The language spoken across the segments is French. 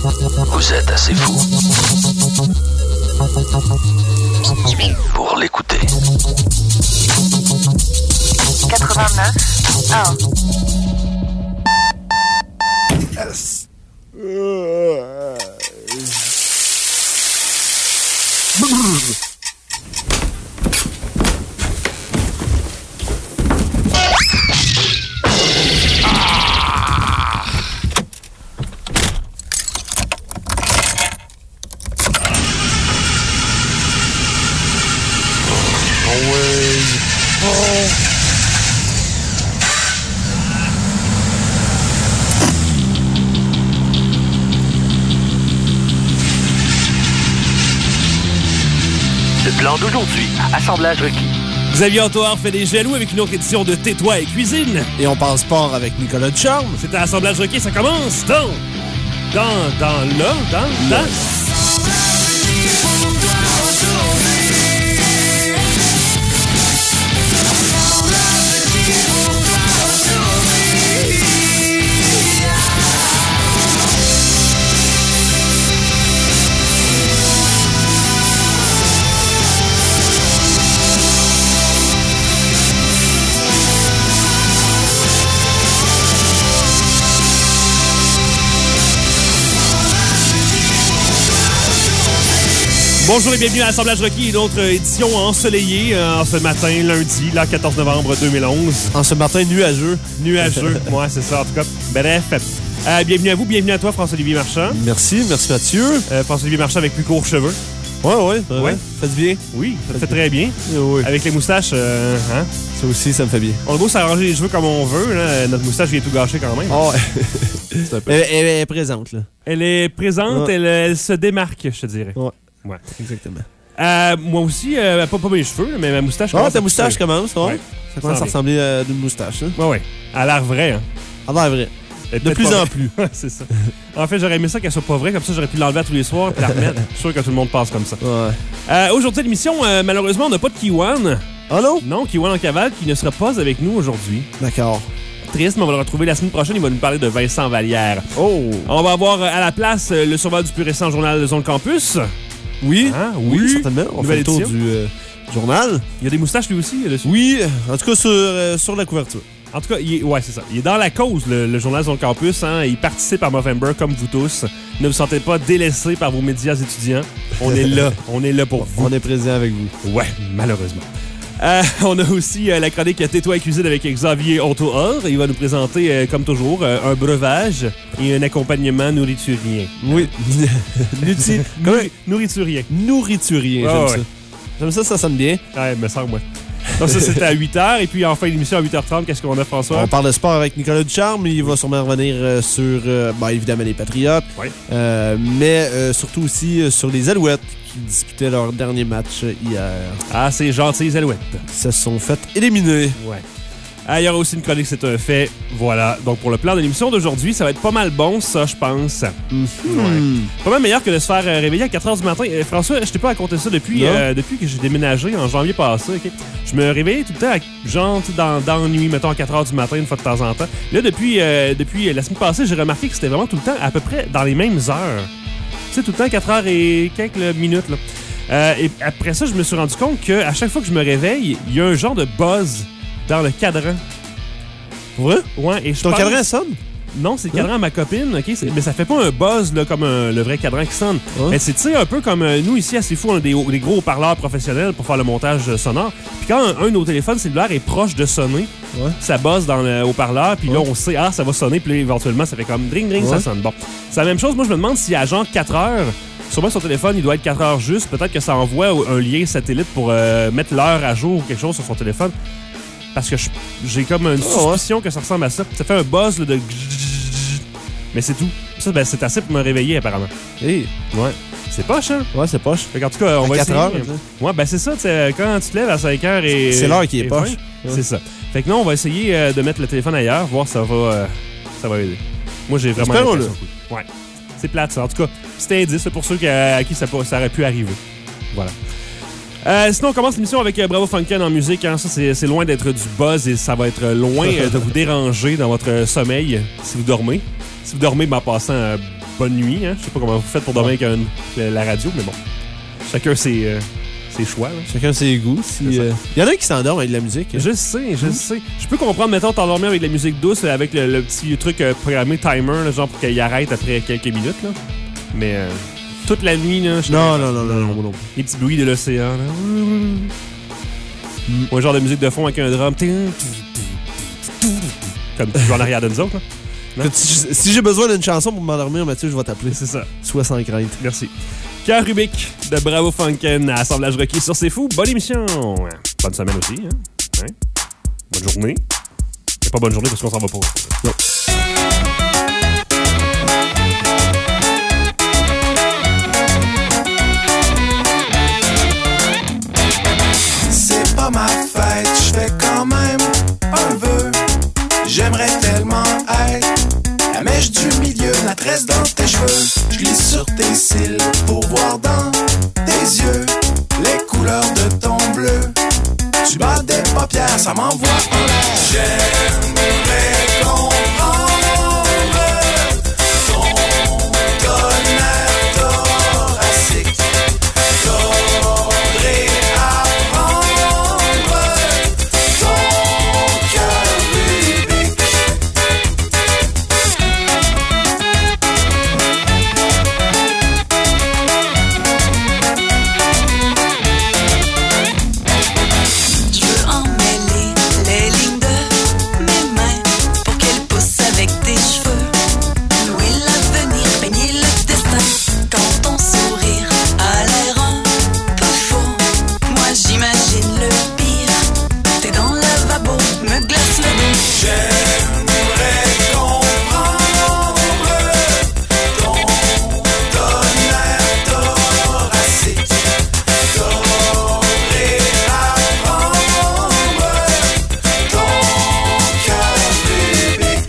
Vous êtes assez fou pour l'écouter. 89 1. Yes. Le plan d'aujourd'hui, assemblage requis. Xavier Antoine fait des jaloux avec une autre édition de Tais-toi et cuisine. Et on parle sport avec Nicolas Ducharme. C'est un assemblage requis, ça commence dans. Bonjour et bienvenue à Assemblage requis, une autre édition ensoleillée en ce matin, lundi, là, 14 novembre 2011. En ce matin nuageux. Nuageux, ouais, c'est ça, en tout cas. Bref, bienvenue à vous, bienvenue à toi, François-Olivier Marchand. Merci Mathieu. François-Olivier Marchand avec plus courts cheveux. Ouais. Faites bien. Oui, ça fait très bien. Oui. Avec les moustaches, hein? Ça aussi, ça me fait bien. On a beau s'arranger les cheveux comme on veut, là, notre moustache vient tout gâcher quand même. Oh, ouais. Elle est présente, là. Elle est présente, ouais. Elle se démarque, je te dirais. Ouais, exactement. Moi aussi, pas mes cheveux, mais ma moustache commence. Ta moustache commence, ouais. Ouais. Ça commence à ressembler à une moustache, hein? Ouais. Elle a l'air vraie, hein? Elle a l'air vraie. De plus en plus. C'est ça. En fait, j'aurais aimé ça qu'elle soit pas vraie, comme ça j'aurais pu l'enlever à tous les soirs et la remettre. Je suis sûr que tout le monde passe comme ça. Ouais. Aujourd'hui, l'émission, malheureusement, on n'a pas de Kiwan. Oh non? Non, Kiwan en cavale qui ne sera pas avec nous aujourd'hui. D'accord. Triste, mais on va le retrouver la semaine prochaine. Il va nous parler de Vincent Vallière. Oh! On va avoir à la place le survol du plus récent journal de Zone Campus. Oui. Hein? Oui, certainement. On fait le tour du journal. Il y a des moustaches lui aussi dessus. Oui, en tout cas sur la couverture. En tout cas, c'est ça. Il est dans la cause, le journal Zone Campus. Hein? Il participe à Movember comme vous tous. Ne vous sentez pas délaissés par vos médias étudiants. On est là. On est là pour vous. On est présent avec vous. Ouais, malheureusement. On a aussi la chronique Tais-toi et cuisine avec Xavier Antoine. Il va nous présenter, comme toujours, un breuvage et un accompagnement nourriturien. Oui. Nourriturien. Nourriturien, j'aime ça. J'aime ça sonne bien. Ouais, me semble, moi. Donc ça, c'était à 8h. Et puis, en fin d'émission, à 8h30, qu'est-ce qu'on a, François? On parle de sport avec Nicolas Ducharme. Il va sûrement revenir sur, évidemment, les Patriotes. Oui. Mais surtout aussi sur les Alouettes qui disputaient leur dernier match hier. Ah, c'est gentil, les Alouettes. Se sont fait éliminer. Ouais. Il y aura aussi une chronique, c'est un fait. Voilà. Donc, pour le plan de l'émission d'aujourd'hui, ça va être pas mal bon, ça, je pense. Ouais. Pas mal meilleur que de se faire réveiller à 4h du matin. François, je t'ai pas raconté ça depuis que j'ai déménagé en janvier passé. Okay? Je me réveillais tout le temps, genre, dans la nuit, mettons, à 4h du matin, une fois de temps en temps. Là, depuis la semaine passée, j'ai remarqué que c'était vraiment tout le temps à peu près dans les mêmes heures. Tu sais, tout le temps, 4h et quelques minutes, là. Et après ça, je me suis rendu compte qu'à chaque fois que je me réveille, il y a un genre de buzz dans le cadran. Ouais? Ouais, et Ton cadran sonne? Non, c'est le cadran à ma copine, OK? Mais ça fait pas un buzz là, comme le vrai cadran qui sonne. Mais c'est, tu sais, un peu comme nous ici à C'est Fou, on a des gros haut-parleurs professionnels pour faire le montage sonore. Puis quand un de nos téléphones cellulaires est proche de sonner, ça buzz dans le haut-parleur, puis là, on sait, ça va sonner, puis là, éventuellement, ça fait comme dring, ça sonne. Bon, c'est la même chose. Moi, je me demande si à genre 4 heures, sûrement son téléphone, il doit être 4 heures juste. Peut-être que ça envoie un lien satellite pour mettre l'heure à jour ou quelque chose sur son téléphone. Parce que j'ai comme une suspicion que ça ressemble à ça. Ça fait un buzz là, de... Mais c'est tout. Ça, c'est assez pour me réveiller, apparemment. Hey. Ouais. C'est poche, hein? Ouais, c'est poche. En tout cas, on va essayer. 4 heures, ouais, c'est ça. Quand tu te lèves à 5 heures et... C'est l'heure qui est poche. C'est ça. Fait que là, on va essayer de mettre le téléphone ailleurs, voir si ça va aider. Moi, j'ai vraiment l'impression. Ouais. C'est plate, ça. En tout cas, petit indice pour ceux à qui ça aurait pu arriver. Voilà. Sinon, on commence l'émission avec Bravo Funken en musique. Hein. Ça, c'est loin d'être du buzz et ça va être loin de vous déranger dans votre sommeil si vous dormez. Si vous dormez, en passant, bonne nuit. Hein. Je sais pas comment vous faites pour dormir avec la radio, mais bon. Chacun ses choix. Là. Chacun ses goûts. Il y en a qui s'endorment avec de la musique. Je sais. Je peux comprendre, mettons, t'endormir avec de la musique douce, avec le petit truc programmé timer, là, genre pour qu'il arrête après quelques minutes. Là. Mais toute la nuit, là, Non. Les petits bruits de l'océan. Là. Ou un genre de musique de fond avec un drum. Comme tu joues en arrière de nous autres. Là. Si j'ai besoin d'une chanson pour m'endormir, Mathieu, je vais t'appeler. C'est ça. Sois sans crainte. Merci. Cœur Rubik de Bravo Funken à Assemblage Rocky sur C'est Fou. Bonne émission. Bonne semaine aussi. Hein? Ouais. Bonne journée. Mais pas bonne journée parce qu'on s'en va pas. Non. C'est pas ma fête, je fais quand même un vœu. J'aimerais tellement être la mèche du milieu, la tresse dans tes cheveux. Je glisse sur tes cils pour voir dans tes yeux les couleurs de ton bleu. Tu bats des paupières, ça m'envoie en l'air. J'aimerais comprendre ton tonnerre thoracique. T'aurais apprendre ton cœur Rubik. Je veux emmêler les lignes de mes mains pour qu'elles poussent avec tes cheveux. Nouer l'avenir, peigner le destin. Quand ton sourire a l'air un peu faux, moi j'imagine le pire. T'es dans le lavabo, me glace le dos. J'aimerais comprendre ton tonnerre thoracique. T'aurais apprendre ton cœur Rubik.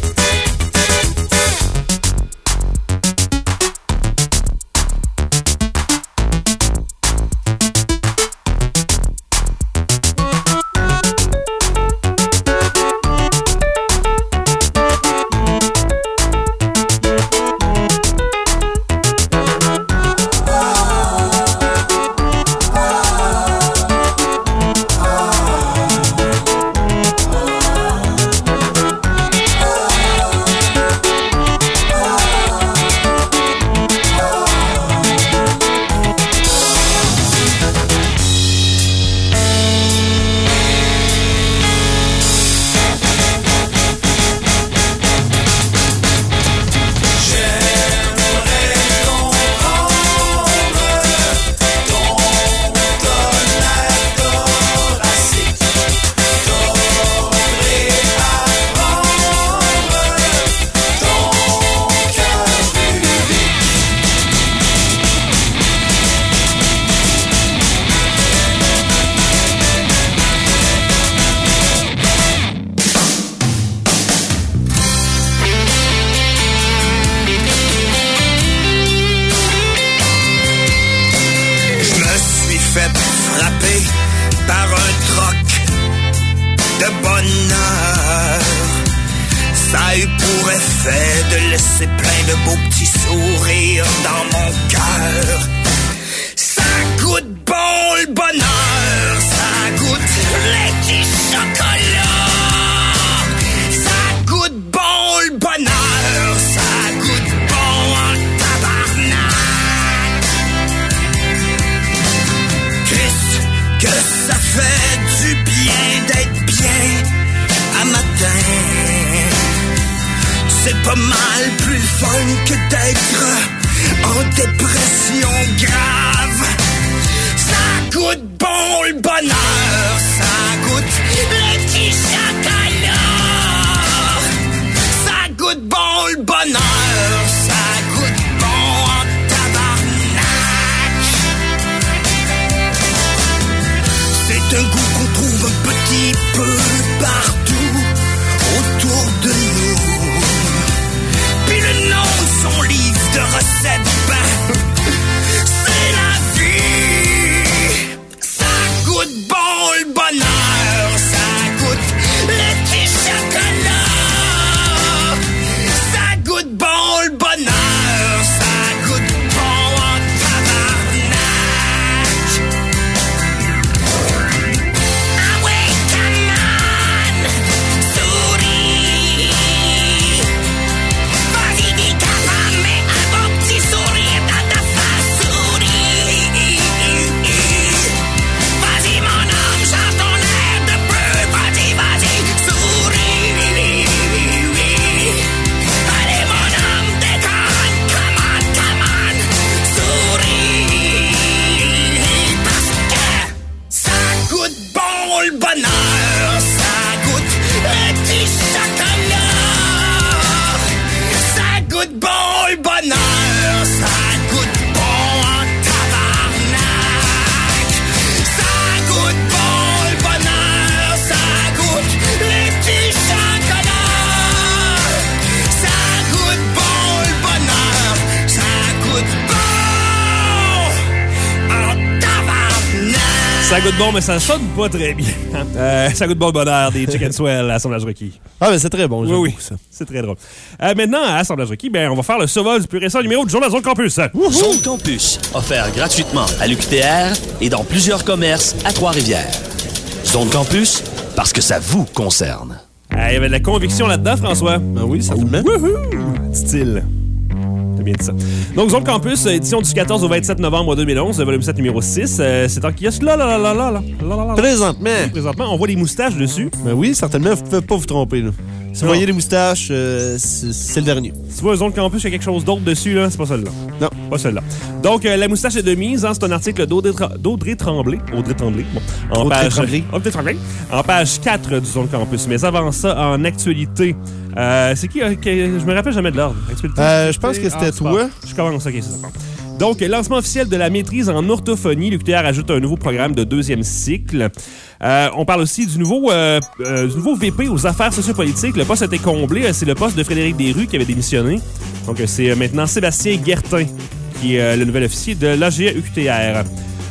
Je me suis fait frapper par un troc de bonheur. Ça a eu pour effet de laisser plein de beaux petits sourires dans mon cœur. Ça goûte bon le bonheur, ça goûte les petits chocolats. Ça goûte bon le bonheur, ça goûte bon en tabarnak. Christ, que ça fait du bien d'être bien à matin. C'est pas mal plus fun que d'être en dépression grave. Ça goûte bon le bonheur, ça goûte les petits chocolats. Ça goûte bon le bonheur, ça goûte bon en tabarnak. C'est un goût qu'on trouve un petit peu partout autour de nous. Puis le nom de son livre de recettes, ben, c'est la vie. Ça goûte bon le bonheur, ça goûte les petits chocolats. Ça goûte bon le bonheur. goûte bon le bonheur, ça goûte bon en tabarnak. Ça goûte bon le bonheur, ça goûte les petits chocolats. Ça goûte bon le bonheur, ça goûte bon en tabarnak. Ça goûte bon, mais ça sonne pas très bien. Ça goûte bon le bonheur des Chicken Swell à Assemblage Requis. Ah, mais c'est très bon, j'aime Oui, beaucoup ça. c'est très drôle. Maintenant, à Assemblage Requis, on va faire le survol du plus récent numéro du Journal Zone Campus. Zone Campus, offert gratuitement à l'UQTR et dans plusieurs commerces à Trois-Rivières. Zone Campus, parce que ça vous concerne. Il y avait de la conviction là-dedans, François. Ben oui, ça fait Style. T'as bien dit ça. Donc, Zone Campus, édition du 14 au 27 novembre 2011, volume 7, numéro 6. C'est en kiosque là. Présentement. Présentement, on voit des moustaches dessus. Ben oui, certainement, vous ne pouvez pas vous tromper. Là. Si vous voyez des moustaches, c'est le dernier. Tu vois, Zone Campus, il y a quelque chose d'autre dessus, là. C'est pas celle-là. Non. Pas celle-là. Donc, la moustache est de mise. C'est un article d'Audrey Tremblay. Audrey Tremblay. Bon. Audrey Tremblay. En page 4 du Zone Campus. Mais avant ça, en actualité, c'est qui? Je me rappelle jamais de l'ordre. Je pense que c'était toi. Je commence, ok, c'est ça. Donc, lancement officiel de la maîtrise en orthophonie. L'UQTR ajoute un nouveau programme de 2e cycle. On parle aussi du nouveau VP aux affaires sociopolitiques. Le poste a été comblé. C'est le poste de Frédéric Desrues qui avait démissionné. Donc, c'est maintenant Sébastien Guertin qui est le nouvel officier de l'AGE UQTR.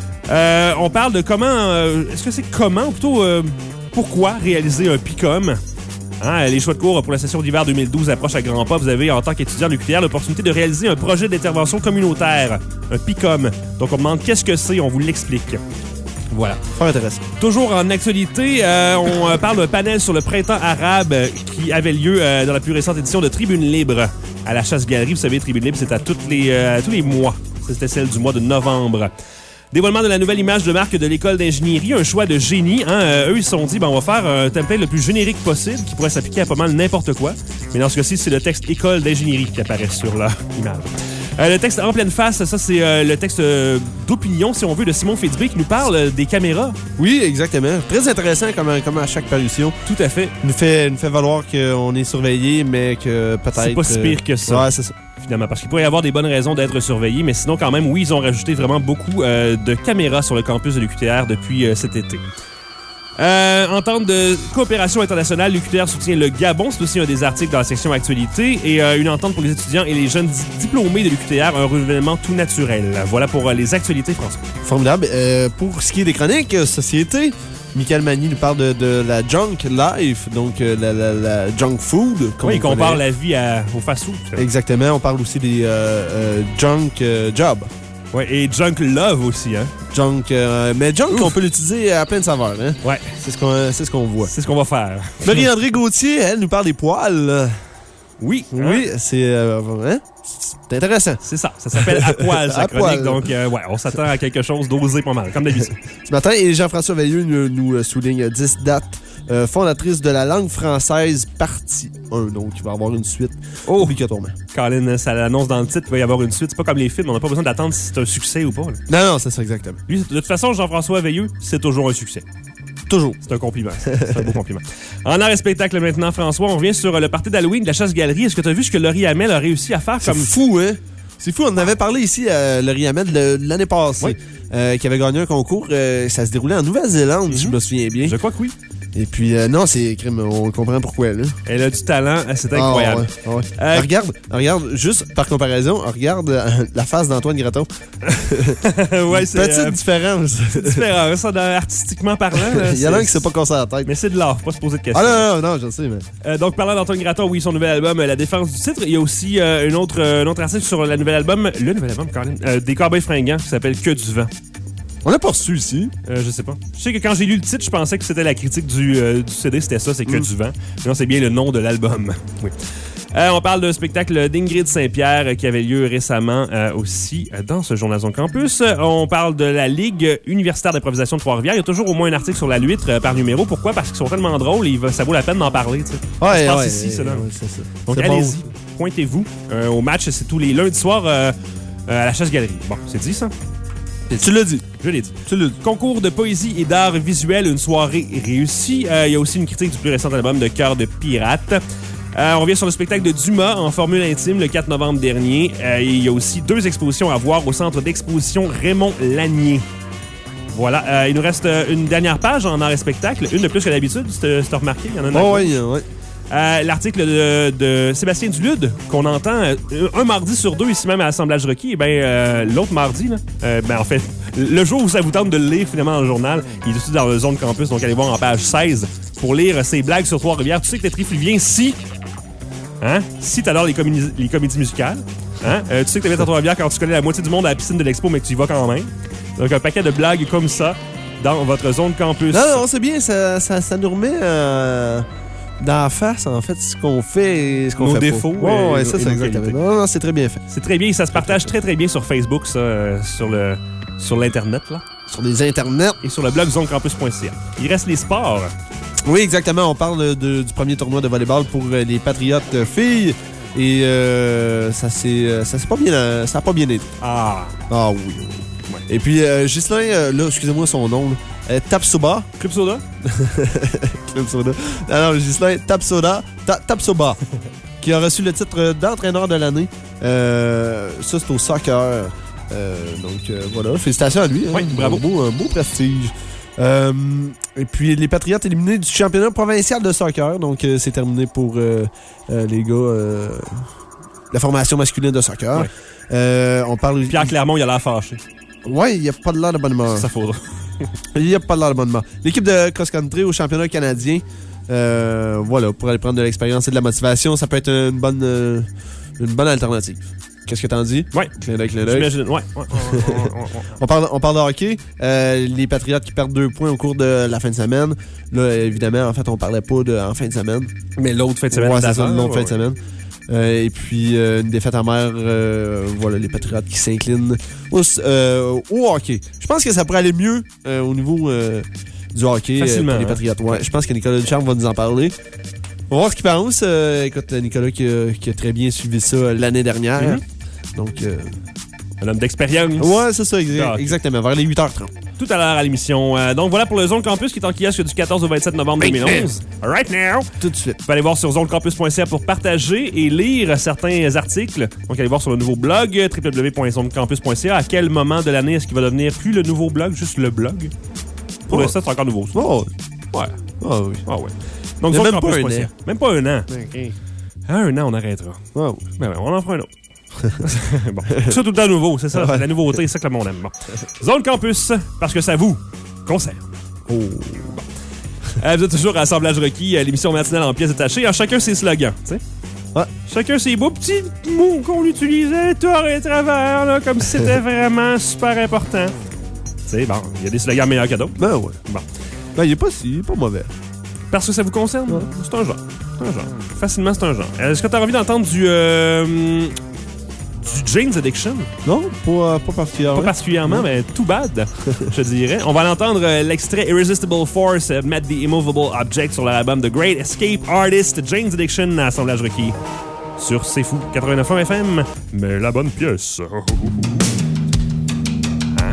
On parle de comment... est-ce que c'est comment, ou plutôt pourquoi réaliser un PICOM? Les choix de cours pour la session d'hiver 2012 approchent à grands pas. Vous avez, en tant qu'étudiant de l'UQTR, l'opportunité de réaliser un projet d'intervention communautaire, un PICOM. Donc, on demande qu'est-ce que c'est, on vous l'explique. Voilà. Fort intéressant. Toujours en actualité, on parle d'un panel sur le printemps arabe qui avait lieu dans la plus récente édition de Tribune Libre à la Chasse-Galerie. Vous savez, Tribune Libre, c'est à tous les mois. C'était celle du mois de novembre. Dévoilement de la nouvelle image de marque de l'école d'ingénierie, un choix de génie. Eux, ils se sont dit, on va faire un template le plus générique possible qui pourrait s'appliquer à pas mal n'importe quoi. Mais dans ce cas-ci, c'est le texte école d'ingénierie qui apparaît sur leur image. Le texte en pleine face, ça, c'est le texte d'opinion, si on veut, de Simon Fitzbé qui nous parle des caméras. Oui, exactement. Très intéressant comme à chaque parution. Tout à fait. Nous fait valoir qu'on est surveillé, mais que peut-être... C'est pas si pire que ça. Ouais, c'est ça. Finalement, parce qu'il pourrait y avoir des bonnes raisons d'être surveillés, mais sinon, quand même, oui, ils ont rajouté vraiment beaucoup de caméras sur le campus de l'UQTR depuis cet été. Entente de coopération internationale, l'UQTR soutient le Gabon. C'est aussi un des articles dans la section actualité. Et une entente pour les étudiants et les jeunes diplômés de l'UQTR, un renouvellement tout naturel. Voilà pour les actualités, François. Formidable. Pour ce qui est des chroniques, société, Michael Magny nous parle de la junk life, donc la junk food. Oui, il compare la vie au fast-food. Exactement. On parle aussi des junk jobs. Oui, et junk love aussi, hein? Junk, mais junk, on peut l'utiliser à plein de saveurs, hein? Ouais. C'est ce qu'on voit. C'est ce qu'on va faire. Marie-André Gauthier, elle nous parle des poils. Oui. Oui, c'est intéressant. C'est ça. Ça s'appelle À poil, sa À chronique. poil. Donc, on s'attend à quelque chose d'osé pas mal, comme d'habitude. Ce matin, et Jean-François Veilleux nous souligne 10 dates. Fondatrice de la langue française, partie 1. Donc, il va y avoir une suite obligatoirement. Colin, ça l'annonce dans le titre qu'il va y avoir une suite. C'est pas comme les films, on n'a pas besoin d'attendre si c'est un succès ou pas. Là. Non, c'est ça, exactement. Lui, de toute façon, Jean-François Veilleux, c'est toujours un succès. Toujours. C'est un compliment. C'est un beau compliment. En art et spectacle maintenant, François, on revient sur le party d'Halloween de la Chasse-Galerie. Est-ce que tu as vu ce que Laurie Hamel a réussi à faire? C'est fou, hein? C'est fou, on en avait parlé ici à Laurie Hamel l'année passée, qui avait gagné un concours. Ça se déroulait en Nouvelle-Zélande, si je me souviens bien. Je crois que oui. Et puis, non, c'est crime, on comprend pourquoi, là. Elle a du talent, c'est incroyable. Regarde, juste par comparaison, regarde la face d'Antoine Graton. Ouais, c'est petite différence. différent, ça, artistiquement parlant. Là, il y en a un qui s'est pas cassé la tête. Mais c'est de l'art, faut pas se poser de questions. Non, je sais, mais... donc, parlant d'Antoine Graton, oui, son nouvel album, La défense du titre. Il y a aussi un autre article sur le nouvel album, Colin, des Cowboys fringants, qui s'appelle Que du vent. On l'a pas reçu ici. Je sais pas. Je sais que quand j'ai lu le titre, je pensais que c'était la critique du CD, c'était ça, c'est Que du vent. Non, c'est bien le nom de l'album. Oui. On parle d'un spectacle d'Ingrid Saint-Pierre qui avait lieu récemment aussi dans ce Journal Zone Campus. On parle de la Ligue universitaire d'improvisation de Trois-Rivières. Il y a toujours au moins un article sur la Luître par numéro. Pourquoi? Parce qu'ils sont tellement drôles et ça vaut la peine d'en parler. Tu sais. Ouais, ça se passe ici, c'est là. c'est ça. Donc c'est allez-y, bon. pointez-vous. Au match, c'est tous les lundis soirs à la Chasse-Galerie. Bon, c'est dit ça? Tu l'as dit. Je l'ai dit. Concours de poésie et d'art visuel, une soirée réussie. Il y a aussi une critique du plus récent album de Cœur de pirate. On revient sur le spectacle de Dumas en formule intime le 4 novembre dernier. Il y a aussi 2 expositions à voir au centre d'exposition Raymond Lanier. Voilà. Il nous reste une dernière page en art et spectacle. Une de plus que d'habitude, si t'as remarqué. Il y en a une. Oh, oui. L'article de Sébastien Dulude, qu'on entend un mardi sur 2 ici même à l'Assemblage Rocky, l'autre mardi, là, en fait, le jour où ça vous tente de le lire finalement dans le journal, il est aussi dans le Zone Campus, donc allez voir en page 16 pour lire ses blagues sur Trois-Rivières. Tu sais que t'es trifluvien si t'adores les comédies musicales. Tu sais que t'habites à Trois-Rivières quand tu connais la moitié du monde à la piscine de l'Expo, mais que tu y vas quand même. Donc un paquet de blagues comme ça dans votre Zone Campus. Non, c'est bien, ça nous remet dans la face, en fait, ce qu'on fait et ce qu'on nos fait défauts. Ouais, ça, c'est exactement. Non, c'est très bien fait. C'est très bien. Ça se partage très, très bien sur Facebook, ça, sur l'Internet, là. Sur les internets. Et sur le blog zonecampus.ca. Il reste les sports. Oui, exactement. On parle du premier tournoi de volleyball pour les Patriotes filles. Et ça n'a pas bien été. Ah oui. Ouais. Et puis, Ghislain, là, excusez-moi son nom, Tapsoba. Club Soda? Club Soda. Non, Ghislain Tapsoba, qui a reçu le titre d'entraîneur de l'année. Ça, c'est au soccer. Donc, voilà. Félicitations à lui. Oui, bravo. Un beau prestige. Et puis, les Patriotes éliminés du championnat provincial de soccer. Donc, c'est terminé pour les gars... la formation masculine de soccer. Ouais. On parle... Pierre Clermont, il a l'air fâché. Ouais, il n'y a pas de l'air de bonne humeur. Ça faudra. Il n'y a pas de l'air de bonne humeur. L'équipe de cross-country au championnat canadien, voilà, pour aller prendre de l'expérience et de la motivation, ça peut être une bonne alternative. Qu'est-ce que t'en dis? Oui. Clin d'œil. J'imagine, ouais. On parle de hockey. Les Patriotes qui perdent 2 points au cours de la fin de semaine. Là, évidemment, en fait, on parlait pas en fin de semaine. Mais l'autre fin de semaine. Ouais, c'est ça, l'autre fin de semaine. Et puis, une défaite amère, voilà, les Patriotes qui s'inclinent au hockey. Je pense que ça pourrait aller mieux au niveau du hockey facilement, pour les Patriotes. Ouais, je pense que Nicolas Ducharme va nous en parler. On va voir ce qu'il pense. Écoute, Nicolas qui a très bien suivi ça l'année dernière. Mm-hmm. Donc, un homme d'expérience. Ouais, c'est ça, exactement, vers les 8h30. Tout à l'heure à l'émission. Donc voilà pour le Zone Campus qui est en kiosque du 14 au 27 novembre 2011. Right now! Tout de suite. Vous pouvez aller voir sur zonecampus.ca pour partager et lire certains articles. Donc allez voir sur le nouveau blog www.zonecampus.ca. À quel moment de l'année est-ce qu'il va devenir plus le nouveau blog, juste le blog? Pour l'instant, c'est encore nouveau. Ça. Oh, ouais. Ah oui. Ah ouais. Donc zonecampus.ca. Même pas un an. Okay. À un an, on arrêtera. Oh. Ben, on en fera un autre. Bon, ça tout le temps nouveau, c'est ça, c'est la nouveauté, c'est ça que le monde aime. Bon. Zone Campus, parce que ça vous concerne. Oh, bon. Vous êtes toujours à Assemblage Rocky, l'émission matinale en pièces détachées. Chacun ses slogans, tu sais. Ouais. Chacun ses beaux petits mots qu'on utilisait tort et travers, là, comme si c'était vraiment super important. Tu sais, bon, il y a des slogans meilleurs que d'autres. Ben ouais. Bon. Ben, il est pas mauvais. Parce que ça vous concerne, ouais. C'est un genre. Facilement, c'est un genre. Est-ce que tu as envie d'entendre du Jane's Addiction? Non, pas particulièrement. Pas particulièrement, mais too bad, je dirais. On va l'entendre l'extrait Irresistible Force, Met the Immovable Object sur l'album The Great Escape Artist, Jane's Addiction à Assemblage Rocky. Sur C'est Fou, 89.1 FM, mais la bonne pièce. Hein?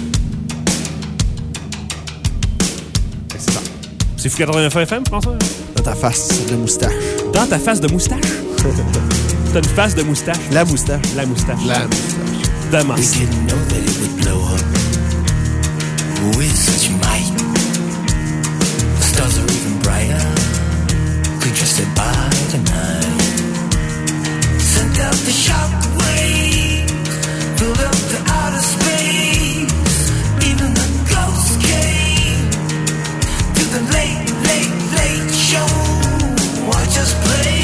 C'est ça. C'est Fou 89.1 FM, François? Dans ta face de moustache. Dans ta face de moustache? T'as une face de moustache. La moustache. La moustache. La moustache. De moustache. We didn't know that it would blow up with such might. The stars are even brighter. Could just sit by tonight. Sent out the shockwave, filled up the outer space. Even the ghosts came to the late show. Watch us play.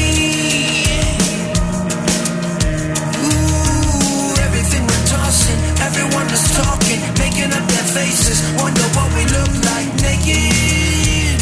Everyone is talking, making up their faces. Wonder what we look like naked.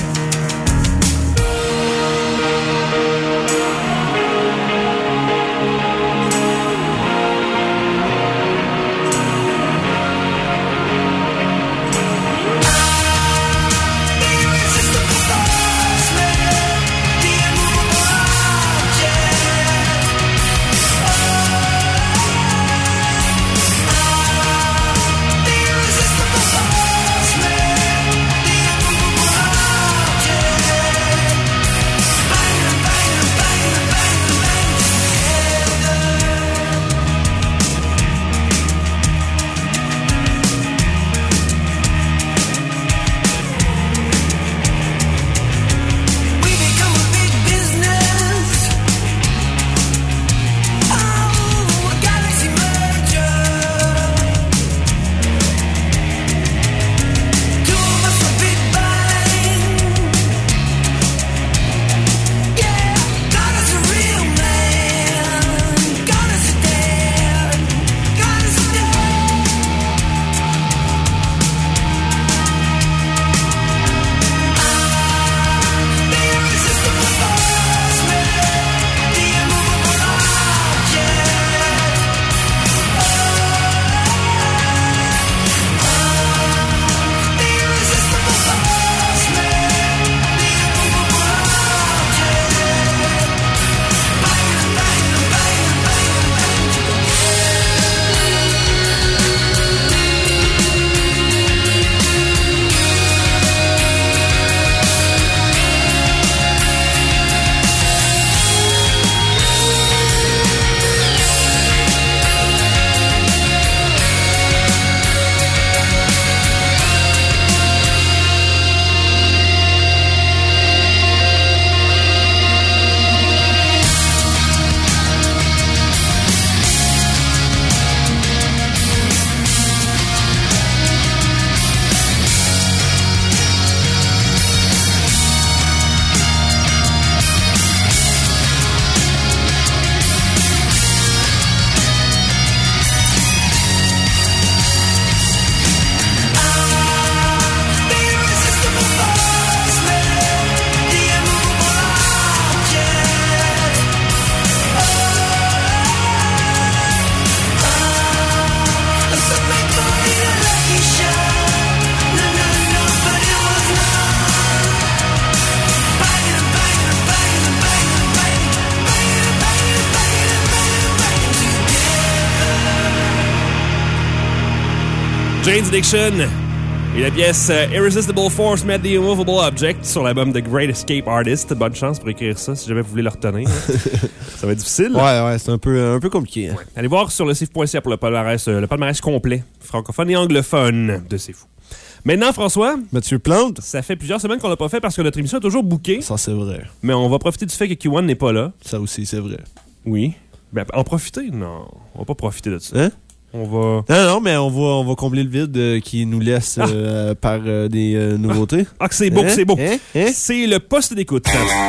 Jane's Addiction et la pièce Irresistible Force Met the Immovable Object sur l'album The Great Escape Artist. Bonne chance pour écrire ça si jamais vous voulez le retenir. Ça va être difficile. Ouais, c'est un peu compliqué. Hein. Ouais. Allez voir sur le CIF.ca pour le palmarès complet, francophone et anglophone de C'est Fou. Maintenant, François, Mathieu Plante? ça fait plusieurs semaines qu'on l'a pas fait parce que notre émission est toujours bookée. Ça, c'est vrai. Mais on va profiter du fait que Q1 n'est pas là. Ça aussi, c'est vrai. Oui. Ben, en profiter? Non, on va pas profiter de ça. Hein? On va... Non, mais on va combler le vide qui nous laisse par des nouveautés. Ah, que c'est beau, que c'est beau. Hein? C'est le poste d'écoute.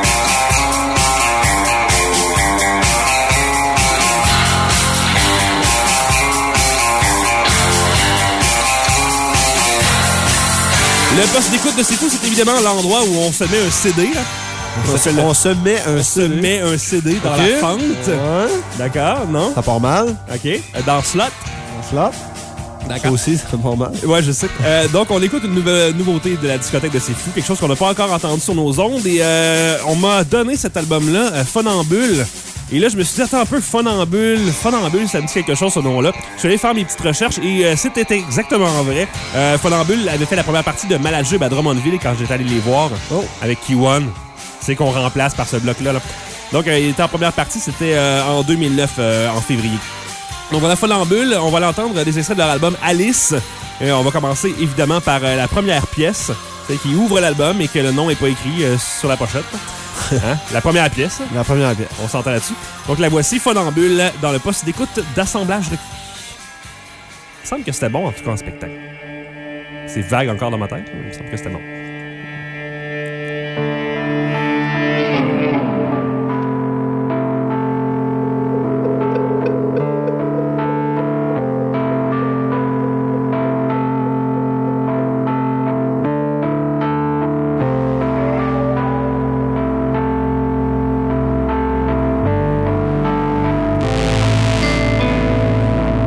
Le poste d'écoute de C'est Fou, c'est évidemment l'endroit où on se met un CD. Là. On se met un CD dans la fente. Ouais. D'accord, non? Ça part mal. OK. Dans Slot. Slot. D'accord. Ça aussi, ça part mal. Ouais, je sais. Donc, on écoute une nouvelle nouveauté de la discothèque de C'est Fou, quelque chose qu'on n'a pas encore entendu sur nos ondes. Et on m'a donné cet album-là, Funambule. Et là, je me suis dit, attends un peu, Funambule, ça me dit quelque chose, ce nom-là. Je suis allé faire mes petites recherches et c'était exactement vrai. Funambule avait fait la première partie de Malajube à Drummondville quand j'étais allé les voir avec Q1. C'est qu'on remplace par ce bloc-là. Là. Donc, il était en première partie, c'était en 2009, en février. Donc voilà, Funambule, on va l'entendre des extraits de leur album Alice. Et on va commencer évidemment par la première pièce, celle qui ouvre l'album et que le nom n'est pas écrit sur la pochette. Hein? La première pièce. La première pièce. On s'entend là-dessus. Donc la voici, Funambule, dans le poste d'écoute d'Assemblage Requis. Il me semble que c'était bon, en tout cas, en spectacle. C'est vague encore dans ma tête, mais il me semble que c'était bon.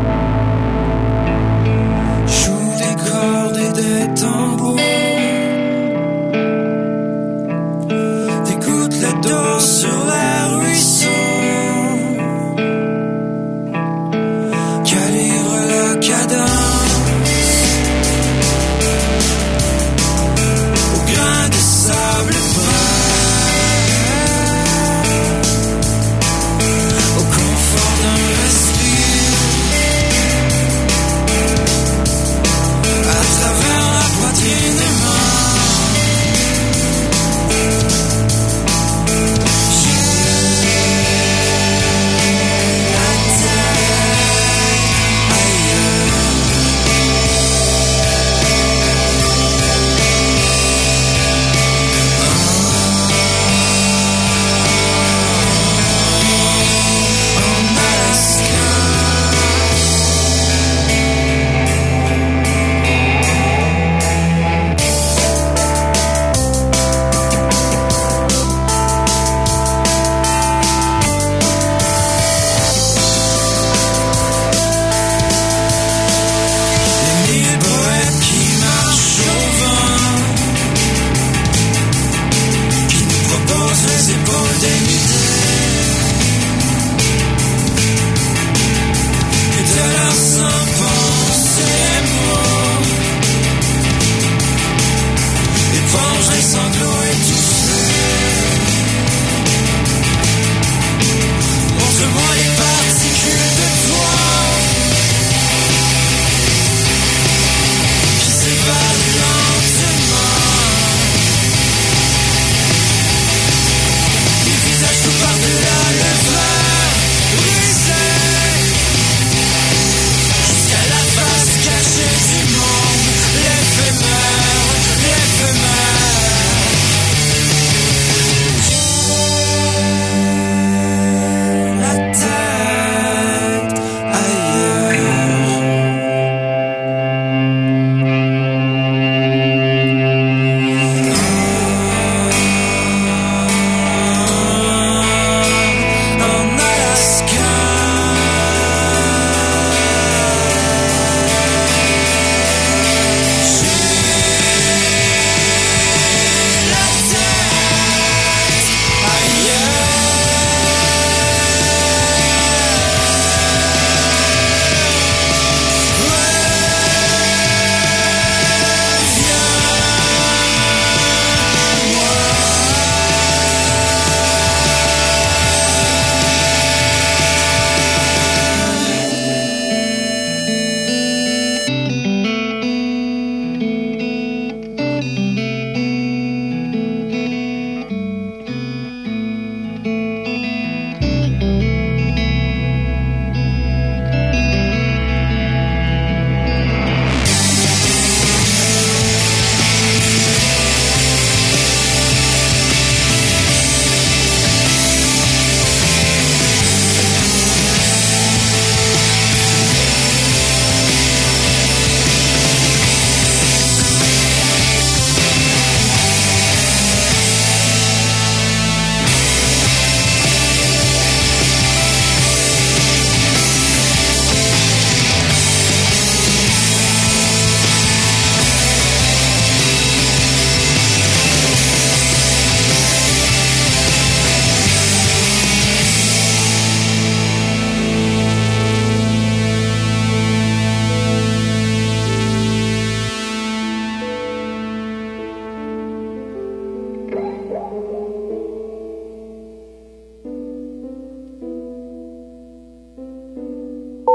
Joue des cordes et des tambours.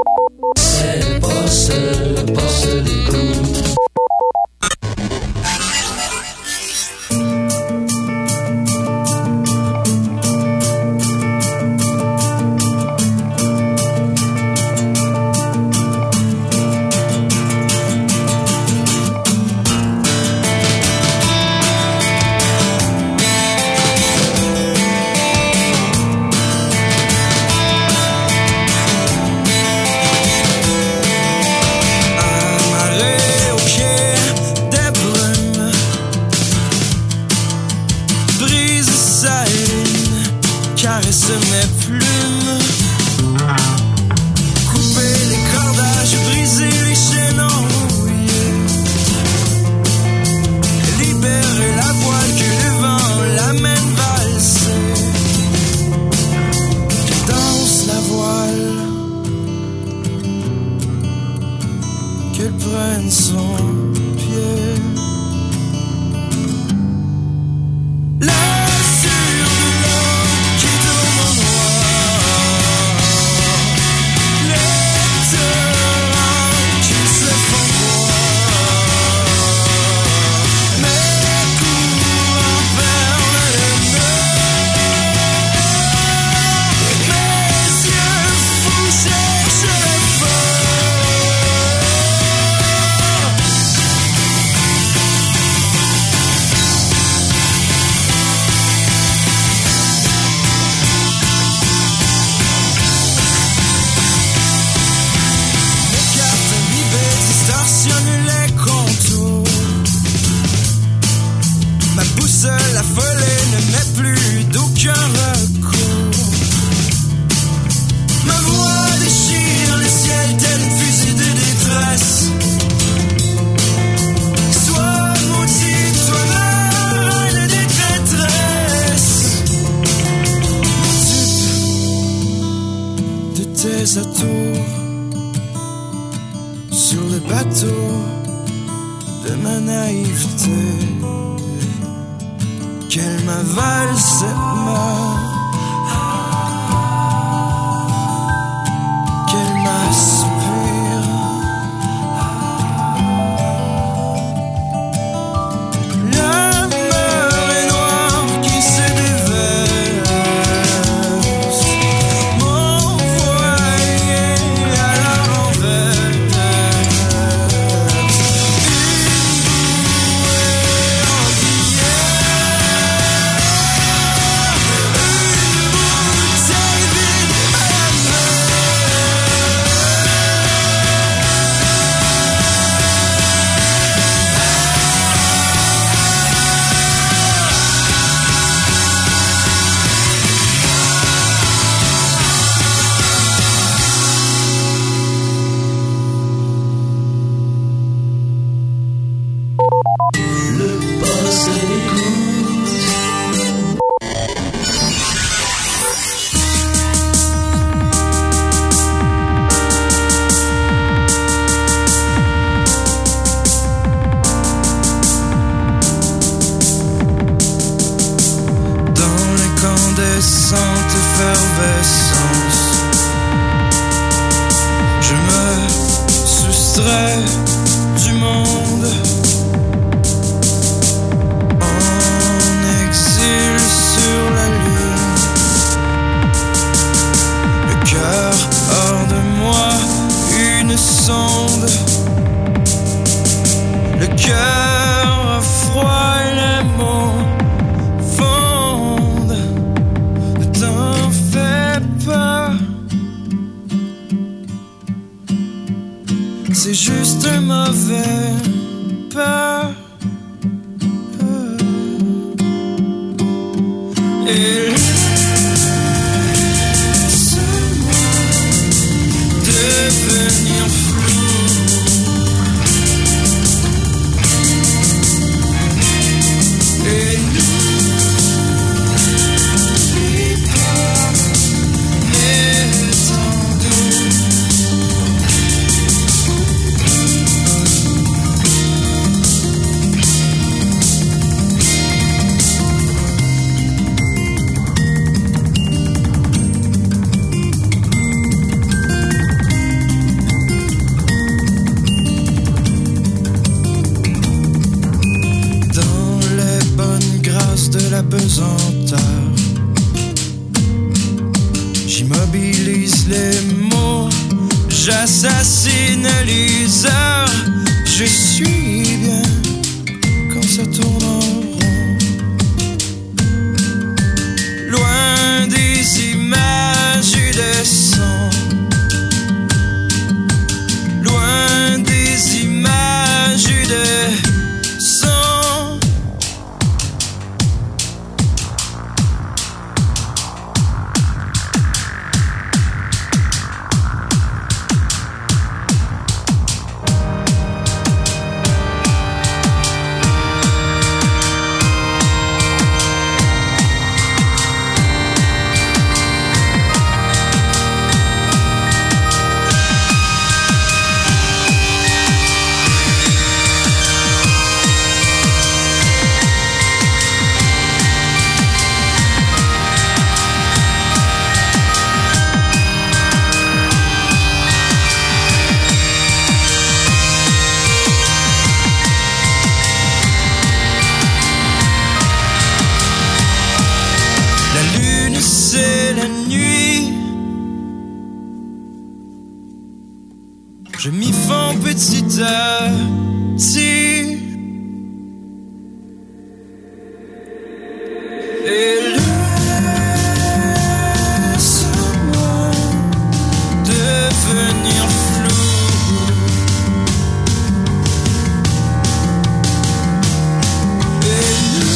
C'est le boss d'écoute. C'est juste un mauvais pas. Et laisse-moi devenir flou. Et n'oublie pas mes temps doux. J'assassine les heures. Je suis bien quand ça tourne en rond. Loin des images de sang. Loin des images de sang. C'est la nuit. Je m'y fends petit à petit. Et laisse-moi devenir flou. Et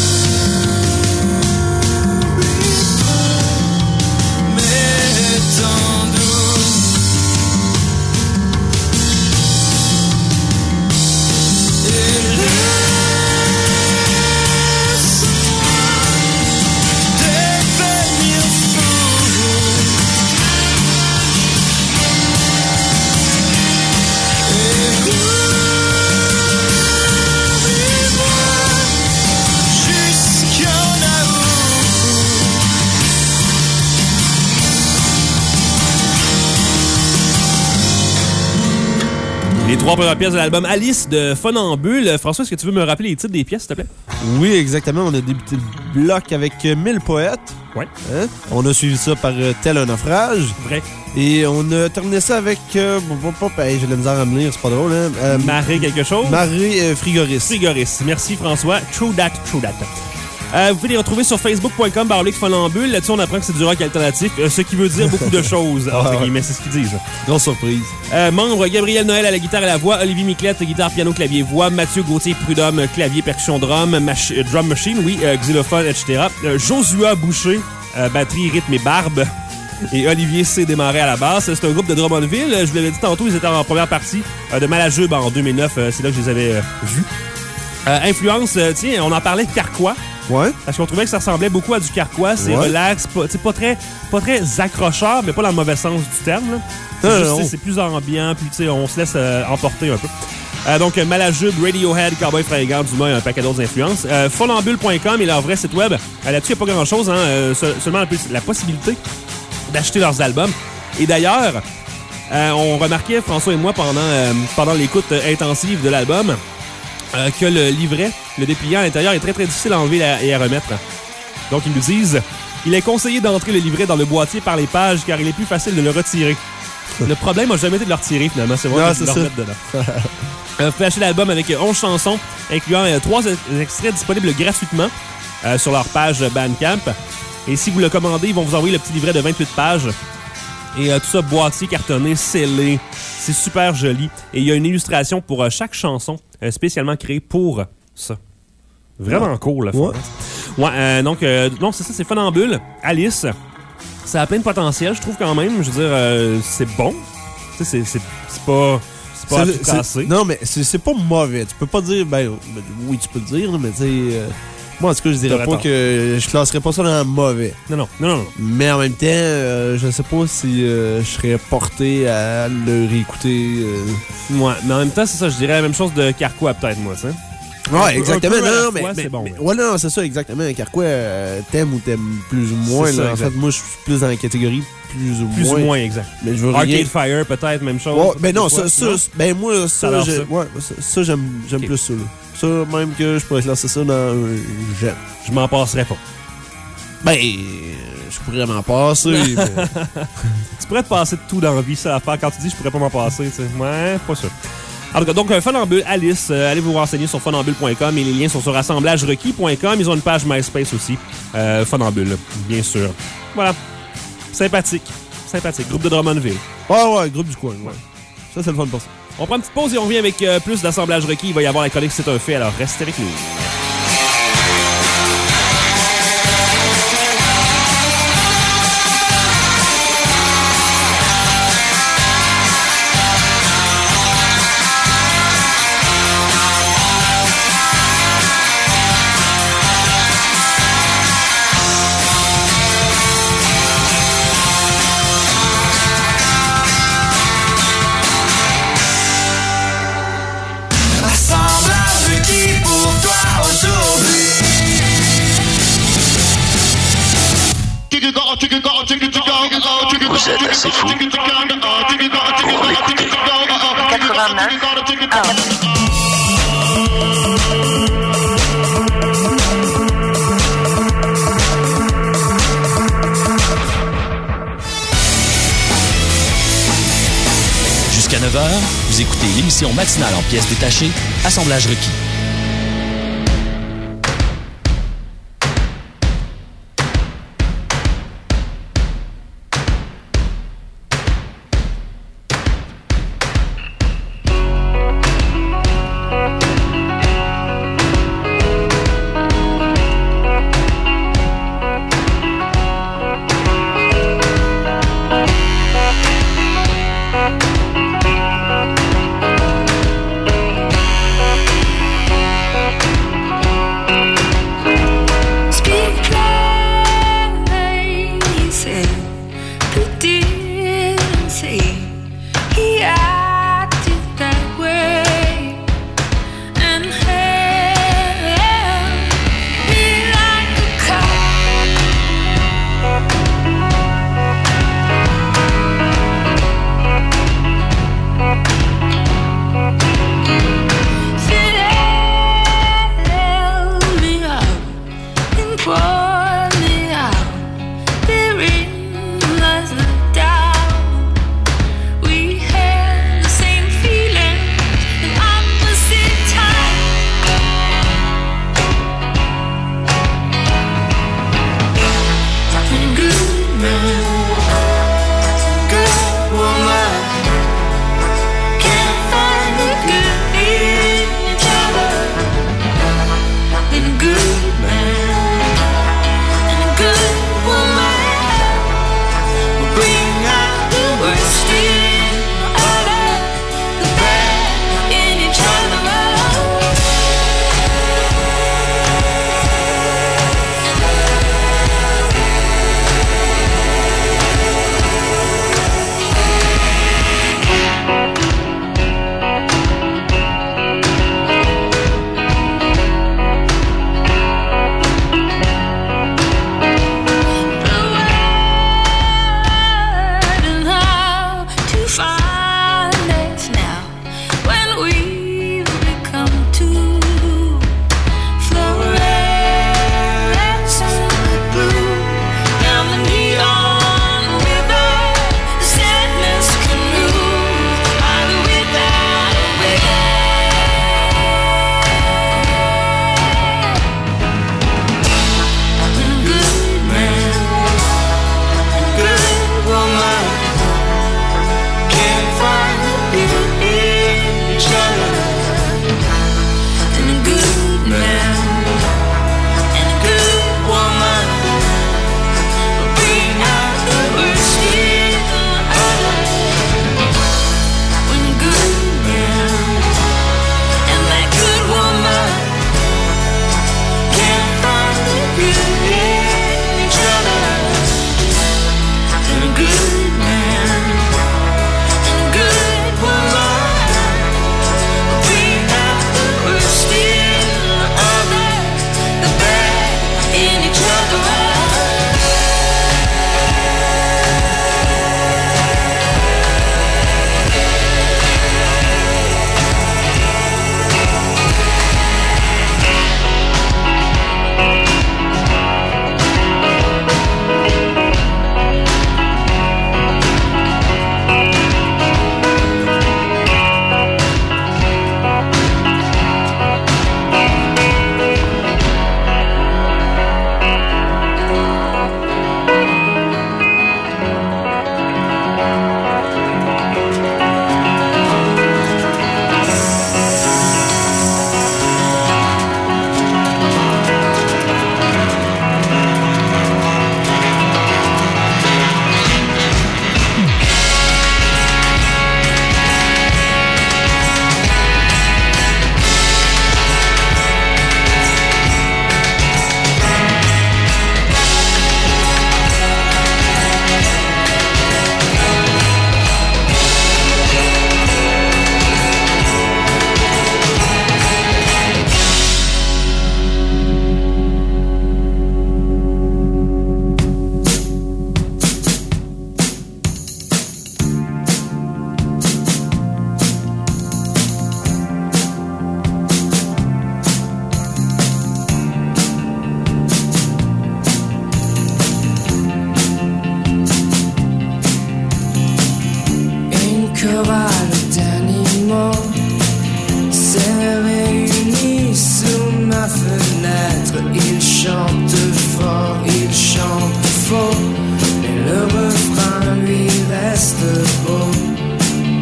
Les 3 premières pièces de l'album Alice de Funambule. François, est-ce que tu veux me rappeler les titres des pièces, s'il te plaît? Oui, exactement. On a débuté le bloc avec 1000 poètes. Ouais. Hein? On a suivi ça par Tel un naufrage. Vrai. Et on a terminé ça avec... j'ai de la misère à me lire, c'est pas drôle. Hein? Marée quelque chose? Marée frigoriste. Frigoriste. Merci François. True that, true that. Vous pouvez les retrouver sur facebook.com/Funambule. Là-dessus, on apprend que c'est du rock alternatif, ce qui veut dire beaucoup de choses, entre guillemets, c'est ce qu'ils disent. Grosse surprise. Membres, Gabriel Noël à la guitare et la voix, Olivier Miclette, guitare, piano, clavier, voix, Mathieu Gauthier Prudhomme, clavier, percussion, drum machine, oui, xylophone, etc. Josua Boucher, batterie, rythme et barbe. Et Olivier C. Desmarais à la basse. C'est un groupe de Drummondville. Je vous l'avais dit tantôt, ils étaient en première partie de Malajube en 2009. C'est là que je les avais vus. Influence, tiens, on en parlait de Carquois. Ouais. Parce qu'on trouvait que ça ressemblait beaucoup à du Carquois. C'est relax, pas très accrocheur, mais pas dans le mauvais sens du terme. C'est plus ambiant, puis on se laisse emporter un peu. Donc, Malajube, Radiohead, Cowboy Fringant, Dumas et un paquet d'autres influences. Funambule.com est leur vrai site web. Là-dessus, il n'y a pas grand-chose, seulement la possibilité d'acheter leurs albums. Et d'ailleurs, on remarquait, François et moi, pendant l'écoute intensive de l'album, que le livret, le dépliant à l'intérieur est très très difficile à enlever et à remettre. Donc ils nous disent, il est conseillé d'entrer le livret dans le boîtier par les pages car il est plus facile de le retirer. Le problème n'a jamais été de le retirer finalement, c'est vrai de le remettre dedans. Vous pouvez acheter l'album avec 11 chansons, incluant 3 extraits disponibles gratuitement sur leur page Bandcamp. Et si vous le commandez, ils vont vous envoyer le petit livret de 28 pages. Et tout ça, boîtier, cartonné, scellé. C'est super joli. Et il y a une illustration pour chaque chanson, spécialement créée pour ça. Vraiment cool, là. Ouais, donc, non, c'est ça, c'est Funambule. Alice, ça a plein de potentiel, je trouve, quand même. Je veux dire, c'est bon. Tu sais, c'est pas à tout casser. Non, mais c'est pas mauvais. Tu peux pas dire, oui, tu peux le dire, mais tu sais... moi, en tout cas, je dirais pas que je classerais pas ça dans le mauvais. Non. Mais en même temps, je sais pas si je serais porté à le réécouter. Ouais, mais en même temps, c'est ça, je dirais la même chose de Carquois, peut-être, moi, tu sais. Ouais, exactement. Non, mais c'est bon. Ouais, non, c'est ça, exactement. Carquois, t'aimes ou t'aimes plus ou moins. Ça, là. En fait, moi, je suis plus dans la catégorie plus ou moins. Exact. Mais je veux Arcade Fire, peut-être, même chose. Ouais, ben non, ça, moi, ça, j'aime plus ça, là. Ça, même que je pourrais classer ça dans j'aime. Je m'en passerais pas. Ben, je pourrais m'en passer. Mais... Tu pourrais te passer de tout dans la vie, ça à faire. Quand tu dis je pourrais pas m'en passer, tu sais. Ouais, pas sûr. En tout cas, donc, Funambule, Alice, allez vous renseigner sur funambule.com et les liens sont sur assemblagerequis.com. Ils ont une page MySpace aussi. Funambule, bien sûr. Voilà. Sympathique. Groupe de Drummondville. Ouais, groupe du coin. Ouais. Ça, c'est le fun pour ça. On prend une petite pause et on revient avec plus d'assemblage requis. Il va y avoir la chronique C'est un fait, alors restez avec nous. Vous êtes assez fou pour l'écouter. 89. Jusqu'à 9h, vous écoutez l'émission matinale en pièces détachées, Assemblage requis.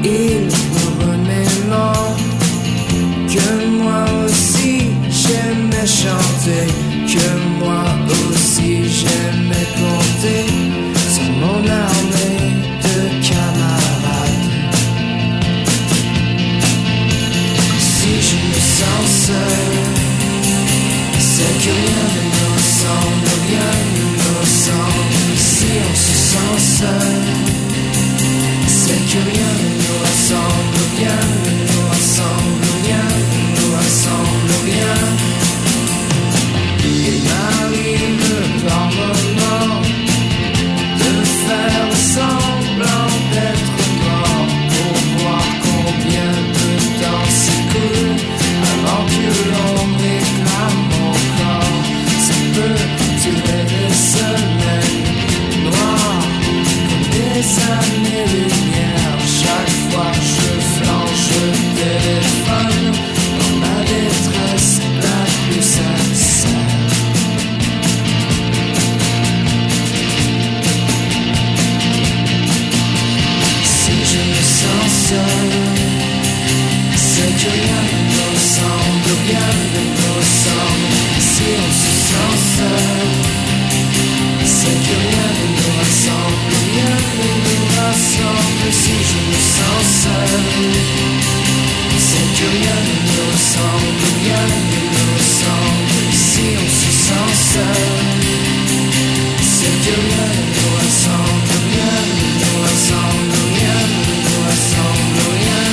il me remémore que moi aussi j'aimais chanter, que moi aussi j'aimais compter sur mon armée de camarades. Si je me sens seul, c'est que rien ne nous ressemble, rien ne nous ressemble. Si on se sent seul, c'est que rien ne nous ressemble, rien ne nous ressemble, rien ne nous ressemble, rien. Il m'arrive par moments de faire semblant d'être mort pour voir combien de temps s'écoule avant que l'on réclame mon corps. Ça peut durer des semaines noires comme des années-lumière. Chaque fois je flanche, je téléphone dans ma détresse la plus sincère. Si je me sens seul, c'est que rien ne nous ressemble, rien ne nous ressemble. Si on se sent seul, c'est que rien ne nous ressemble, rien ne nous rassemble. Si je me sens seul, c'est que rien ne nous ressemble, rien ne nous ressemble. Si on se sent seul, c'est que rien ne nous ressemble, rien ne nous ressemble, rien ne nous ressemble, rien.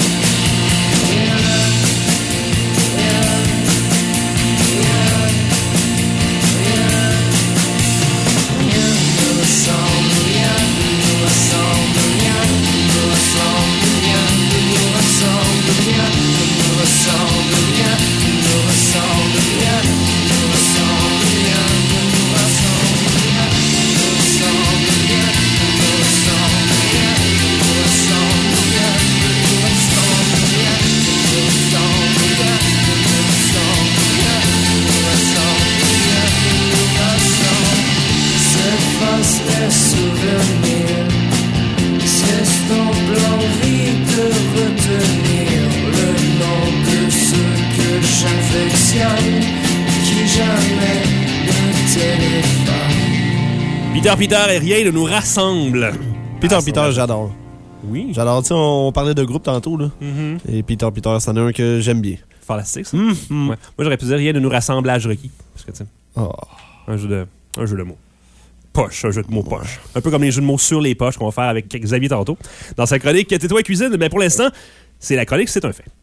Peter et rien ne nous rassemble. Peter, j'adore. Oui. J'adore. Tu sais, on parlait de groupe tantôt, là. Et Peter, c'en est un que j'aime bien. Fantastique, ça. Ouais. Moi, j'aurais pu dire rien ne nous rassemble à Rocky. Parce que, tu sais, un jeu de mots. Poche, un jeu de mots poche. Un peu comme les jeux de mots sur les poches qu'on va faire avec Xavier tantôt. Dans sa chronique Tais-toi et cuisine, ben pour l'instant, c'est la chronique, c'est un fait.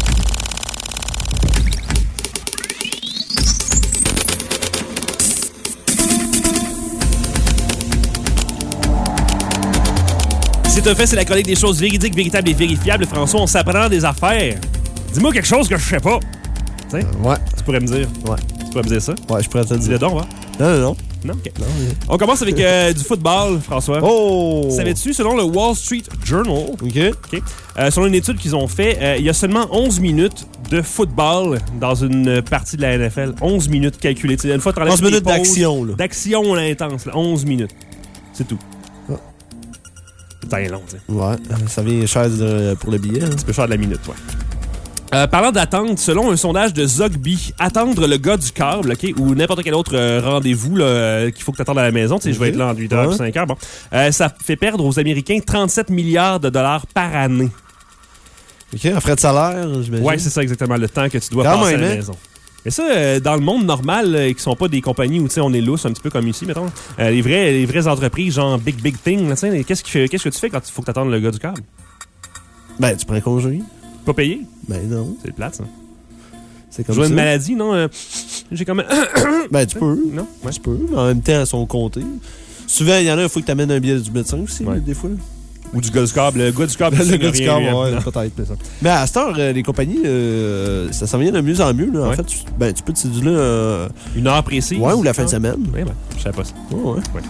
C'est un fait, c'est la chronique des choses véridiques, véritables et vérifiables. François, on s'apprend des affaires. Dis-moi quelque chose que je sais pas. Tu sais? Ouais. Tu pourrais me dire. Ouais. Tu pourrais me dire ça? Ouais, je pourrais te le dire. Dis-le donc, va. Non. Non, OK. Non, On commence avec du football, François. Oh! Savais-tu, selon le Wall Street Journal, OK. selon une étude qu'ils ont fait, il y a seulement 11 minutes de football dans une partie de la NFL. 11 minutes calculées. Une fois, 11 minutes d'action, là. D'action intense, là. 11 minutes. C'est tout. C'est long, tu sais. Ouais, ça vient cher pour le billet. Hein. Un petit peu cher de la minute, ouais. Parlant d'attente, selon un sondage de Zogby, attendre le gars du câble, OK, ou n'importe quel autre rendez-vous là, qu'il faut que tu attendes à la maison, tu sais, je vais être là en 8 heures, 5 heures, bon, ça fait perdre aux Américains 37 milliards de dollars par année. OK, en frais de salaire, j'imagine. Ouais, c'est ça exactement, le temps que tu dois passer à la maison. Mais ça, dans le monde normal, qui sont pas des compagnies où on est lousse, un petit peu comme ici, mettons, les vraies entreprises, genre Big Thing, là, qu'est-ce que tu fais quand il faut que tu attendes le gars du câble? Ben, tu prends un congé. Pas payé? Ben non. C'est plate, ça. C'est comme ça. J'ai une ça. maladie, non? J'ai comme... Ben, tu peux. Non? Ouais. Tu peux, mais en même temps, elles sont comptées. Souvent, il y en a, il faut que tu amènes un billet du médecin aussi, des fois. Ou du gars du câble. Le gars du câble, le gars du câble, ouais, peut-être. Ça. Mais à cette heure, les compagnies, ça s'en vient de mieux en mieux. Là. En fait, tu peux te céduler... une heure précise. Ouais, ou la fin de semaine. Oui, ben, je savais pas ça. Ouais.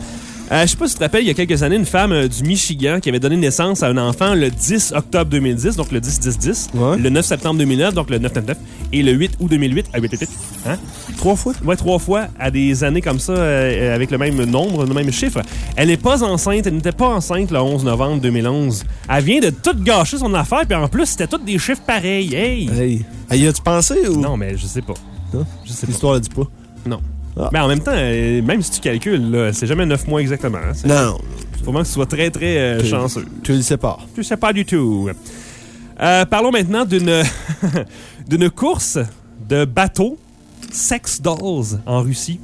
Je sais pas si tu te rappelles, il y a quelques années, une femme du Michigan qui avait donné naissance à un enfant le 10 octobre 2010, donc le 10-10-10, Ouais. le 9 septembre 2009, donc le 9-9-9, et le 8 août 2008, hein? 3 fois? Ouais, 3 fois à des années comme ça, avec le même nombre, le même chiffre. Elle n'est pas enceinte, elle n'était pas enceinte le 11 novembre 2011. Elle vient de tout gâcher son affaire, puis en plus, c'était tous des chiffres pareils. Hey! Hey. Y a-tu pensé ou? Non, mais je sais pas. Non? Je sais pas. L'histoire le dit pas. Non. Ah. Mais en même temps, même si tu calcules, là, c'est jamais 9 mois exactement. Hein. Non. Faut vraiment que tu sois très, très chanceux. Tu le sais pas. Je sais pas du tout. Parlons maintenant d'une d'une course de bateaux sex dolls en Russie.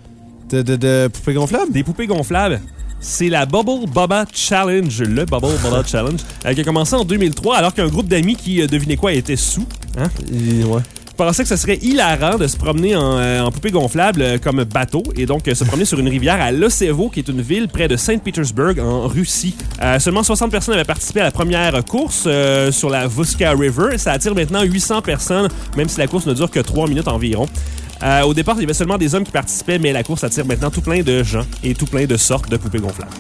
De poupées gonflables? Des poupées gonflables. C'est la Bubble Bubba Challenge, le Bubble Bubba Challenge, qui a commencé en 2003 alors qu'un groupe d'amis qui, devinez quoi, était sous. Hein? Ouais. Pensait que ce serait hilarant de se promener en poupée gonflable comme bateau et donc se promener sur une rivière à Losevo, qui est une ville près de Saint-Pétersbourg en Russie. Seulement 60 personnes avaient participé à la première course sur la Vuska River. Ça attire maintenant 800 personnes, même si la course ne dure que 3 minutes environ. Au départ, il y avait seulement des hommes qui participaient, mais la course attire maintenant tout plein de gens et tout plein de sortes de poupées gonflables.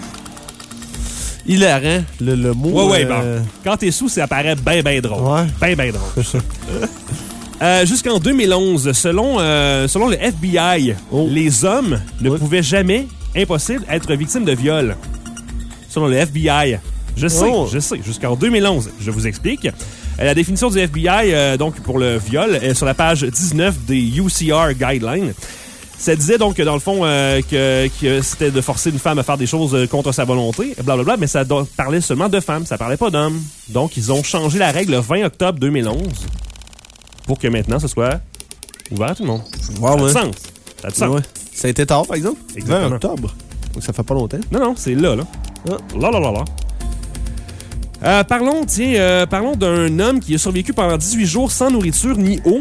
Hilarant, le mot. Ouais, bon. Quand t'es sous, ça apparaît ben drôle. Ouais. Ben drôle. Jusqu'en 2011, selon le FBI, les hommes ne pouvaient jamais, impossible, être victimes de viol. Selon le FBI. Je sais. Jusqu'en 2011. Je vous explique. La définition du FBI, donc, pour le viol, est sur la page 19 des UCR Guidelines. Ça disait donc, dans le fond, que c'était de forcer une femme à faire des choses contre sa volonté, blablabla, mais ça parlait seulement de femmes, ça parlait pas d'hommes. Donc, ils ont changé la règle le 20 octobre 2011 pour que maintenant, ce soit ouvert à tout le monde. Wow, Ça a du sens. Ça a du sens. Ouais. Ça a été tard, par exemple? Exactement. 20 octobre. Donc, ça fait pas longtemps. Non, c'est là. Ah. Là. Parlons d'un homme qui a survécu pendant 18 jours sans nourriture ni eau.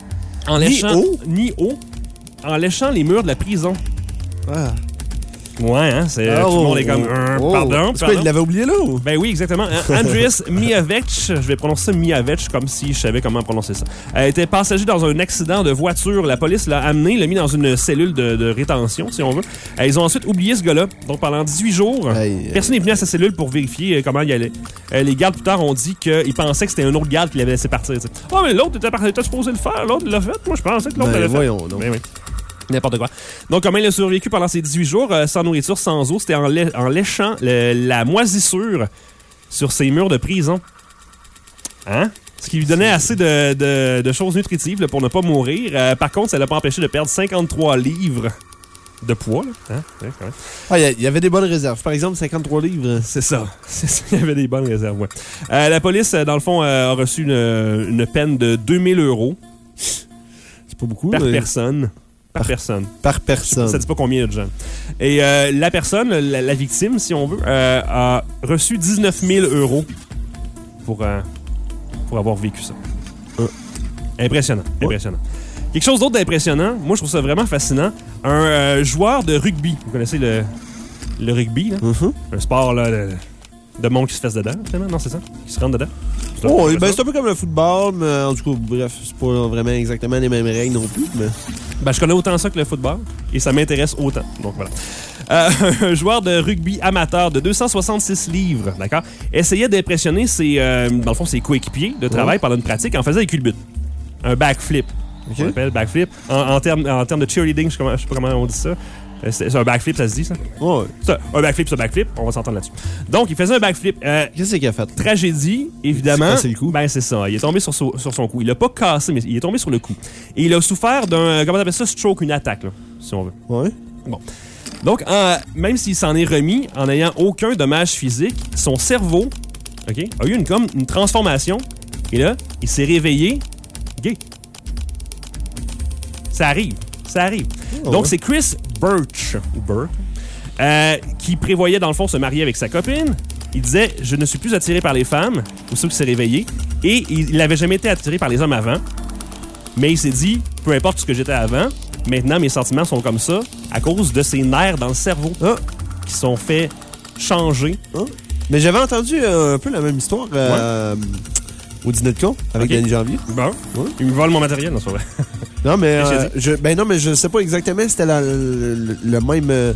Ni eau. En léchant les murs de la prison. Ah. Ouais, hein, tout le monde est comme... Pardon. C'est quoi, il l'avait oublié là ou? Ben oui, exactement. Andrius Miavec, je vais prononcer ça Miavec comme si je savais comment prononcer ça, était passager dans un accident de voiture. La police l'a amené, l'a mis dans une cellule de rétention, si on veut. Ils ont ensuite oublié ce gars-là. Donc pendant 18 jours, personne n'est venu à sa cellule pour vérifier comment il allait. Les gardes plus tard ont dit qu'ils pensaient que c'était un autre garde qui l'avait laissé partir. T'sais. Oh, mais l'autre était supposé le faire, l'autre l'a fait. Moi, je pensais que l'autre l'avait fait. Voyons, non. Ben oui. N'importe quoi. Donc, comment il a survécu pendant ces 18 jours, sans nourriture, sans eau, c'était en léchant la moisissure sur ses murs de prison. Hein? Ce qui lui donnait assez de choses nutritives là, pour ne pas mourir. Par contre, ça l'a pas empêché de perdre 53 livres de poids. Là. Hein? Ouais, quand même. Ah, il y avait des bonnes réserves. Par exemple, 53 livres. C'est ça. Il y avait des bonnes réserves, ouais. La police, dans le fond, a reçu une peine de 2000 €. C'est pas beaucoup. Par personne. Par personne. Par personne. Ça dit pas combien de gens. Et la personne, la victime, si on veut, a reçu 19 000 € pour avoir vécu ça. Impressionnant. Quelque chose d'autre d'impressionnant, moi je trouve ça vraiment fascinant. Un joueur de rugby. Vous connaissez le rugby, là? Un sport là, de monde qui se fesse dedans, finalement? Non, c'est ça? Qui se rentre dedans? C'est un peu comme le football, mais en tout cas, bref, c'est pas vraiment exactement les mêmes règles non plus. Mais... je connais autant ça que le football et ça m'intéresse autant. Donc voilà. Un joueur de rugby amateur de 266 livres, d'accord, essayait d'impressionner ses coéquipiers de travail pendant une pratique en faisant des culbutes. Un backflip. On appelle backflip. En termes de cheerleading, je sais pas comment on dit ça. C'est un backflip, ça se dit, ça? Ouais. Un backflip, c'est un backflip. On va s'entendre là-dessus. Donc, il faisait un backflip. Qu'est-ce qu'il a fait? Tragédie, évidemment. Il s'est cassé le cou. Ben, c'est ça. Il est tombé sur son cou. Il l'a pas cassé, mais il est tombé sur le cou. Et il a souffert d'un, comment on appelle ça, stroke, une attaque, là, si on veut. Ouais. Bon. Donc, même s'il s'en est remis en n'ayant aucun dommage physique, son cerveau, OK, a eu une transformation. Et là, il s'est réveillé gay. Ça arrive. Donc, c'est Chris Burke, qui prévoyait, dans le fond, se marier avec sa copine. Il disait, je ne suis plus attiré par les femmes, aussitôt qu'il s'est réveillé. Et il n'avait jamais été attiré par les hommes avant. Mais il s'est dit, peu importe ce que j'étais avant, maintenant, mes sentiments sont comme ça à cause de ces nerfs dans le cerveau qui sont fait changer. Mais j'avais entendu un peu la même histoire au dîner de con avec Danny Janvier. Bon. Ouais. Il me vole mon matériel, non, c'est vrai. Non, mais je sais pas exactement si c'était le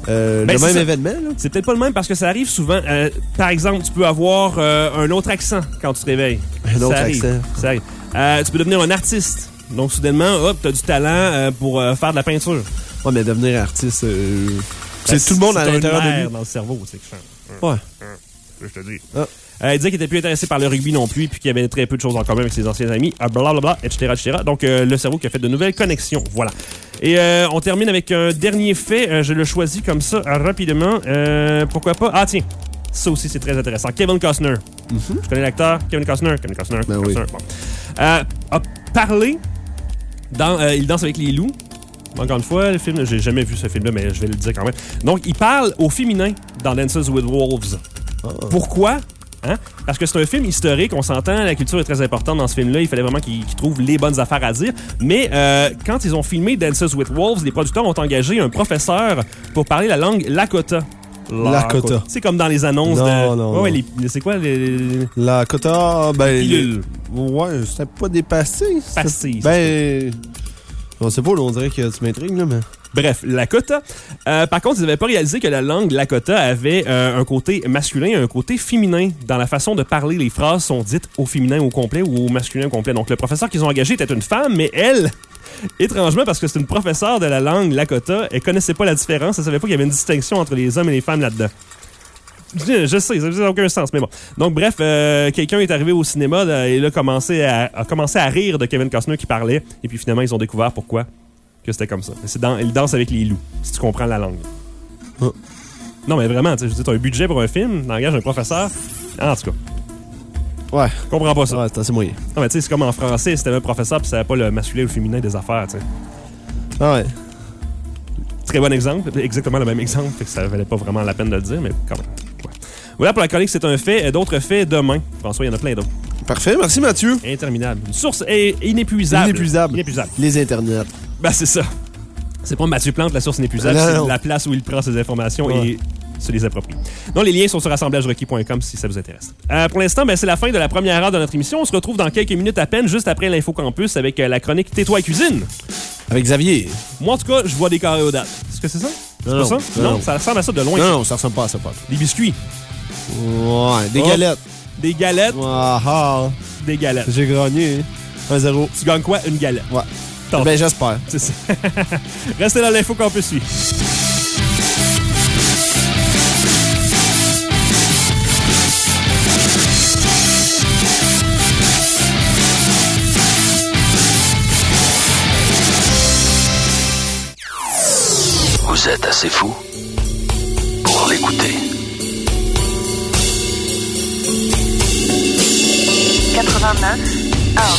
le c'est même ça. événement. Là. C'est peut-être pas le même parce que ça arrive souvent. Par exemple, tu peux avoir un autre accent quand tu te réveilles. Un autre Ça arrive. accent. Ça arrive. Tu peux devenir un artiste. Donc, soudainement, hop, t'as du talent pour faire de la peinture. Ouais, mais devenir artiste, Ben, c'est tout le monde à c'est un l'intérieur de nerf lui. dans le cerveau, c'est que Ouais. je te dis. Ah. Il disait qu'il était plus intéressé par le rugby non plus, puis qu'il y avait très peu de choses en commun avec ses anciens amis, blablabla, etc., etc. Donc, le cerveau qui a fait de nouvelles connexions. Voilà. Et on termine avec un dernier fait. Je le choisis comme ça, rapidement. Pourquoi pas? Ah, tiens. Ça aussi, c'est très intéressant. Kevin Costner. Tu connais l'acteur? Kevin Costner. Ben oui. Bon. A parlé dans Il danse avec les loups. Encore une fois, le film, j'ai jamais vu ce film-là, mais je vais le dire quand même. Donc, il parle au féminin dans Dances with Wolves. Oh. Pourquoi? Hein? Parce que c'est un film historique, on s'entend, la culture est très importante dans ce film-là, il fallait vraiment qu'ils trouvent les bonnes affaires à dire. Mais quand ils ont filmé Dances with Wolves, les producteurs ont engagé un professeur pour parler la langue Lakota. Lakota. C'est comme dans les annonces Non, de... non, Ouais, non. c'est quoi les... Lakota, ben... pilules. Ouais, c'était pas des pastilles. Pastilles, Ben... On sait pas, là, on dirait que tu m'intrigues, là, mais... Bref, Lakota. Par contre, ils n'avaient pas réalisé que la langue Lakota avait un côté masculin et un côté féminin. Dans la façon de parler, les phrases sont dites au féminin au complet ou au masculin au complet. Donc, le professeur qu'ils ont engagé était une femme, mais elle, étrangement, parce que c'est une professeure de la langue Lakota, elle connaissait pas la différence. Elle savait pas qu'il y avait une distinction entre les hommes et les femmes là-dedans. Je sais, ça n'a aucun sens, mais bon. Donc, bref, quelqu'un est arrivé au cinéma et là, a commencé à rire de Kevin Costner qui parlait. Et puis, finalement, ils ont découvert pourquoi que c'était comme ça. Il danse avec les loups, si tu comprends la langue. Oh. Non, mais vraiment, tu sais, t'as un budget pour un film, t'engages un professeur. En tout cas, Ouais. je comprends pas ça. Ouais, c'est assez moyen. Non, mais tu sais, c'est comme en français, si t'avais un professeur pis ça savait pas le masculin ou le féminin des affaires, tu sais. Ah ouais. Très bon exemple, exactement le même exemple, fait que ça valait pas vraiment la peine de le dire, mais quand même. Ouais. Voilà pour la chronique, c'est un fait. D'autres faits demain. François, il y en a plein d'autres. Parfait, merci Mathieu. Interminable. Une source inépuisable. Inépuisable. Les internets. Ben, c'est ça. C'est pas Mathieu Plante, la source inépuisable, Non, c'est non. la place où il prend ses informations Ouais. et se les approprie. Donc, les liens sont sur assemblagerequis.com si ça vous intéresse. Pour l'instant, ben, c'est la fin de la première heure de notre émission. On se retrouve dans quelques minutes à peine, juste après l'Info Campus, avec la chronique Tais-toi et cuisine. Avec Xavier. Moi, en tout cas, je vois des carrés aux dates. Est-ce que c'est ça? C'est Non, pas non. ça? Non, Non, non. ça ressemble à ça de loin. Non, ça ressemble pas à ça, pas. Des biscuits. Ouais, des Oh. galettes. Des galettes. Ah ah. Des galettes. J'ai gagné. 1-0. Tu gagnes quoi? Une galette. Ouais. Tente. Ben, j'espère. C'est ça. Restez dans l'Info Campus, suit. Vous êtes assez fou pour l'écouter. 89 1.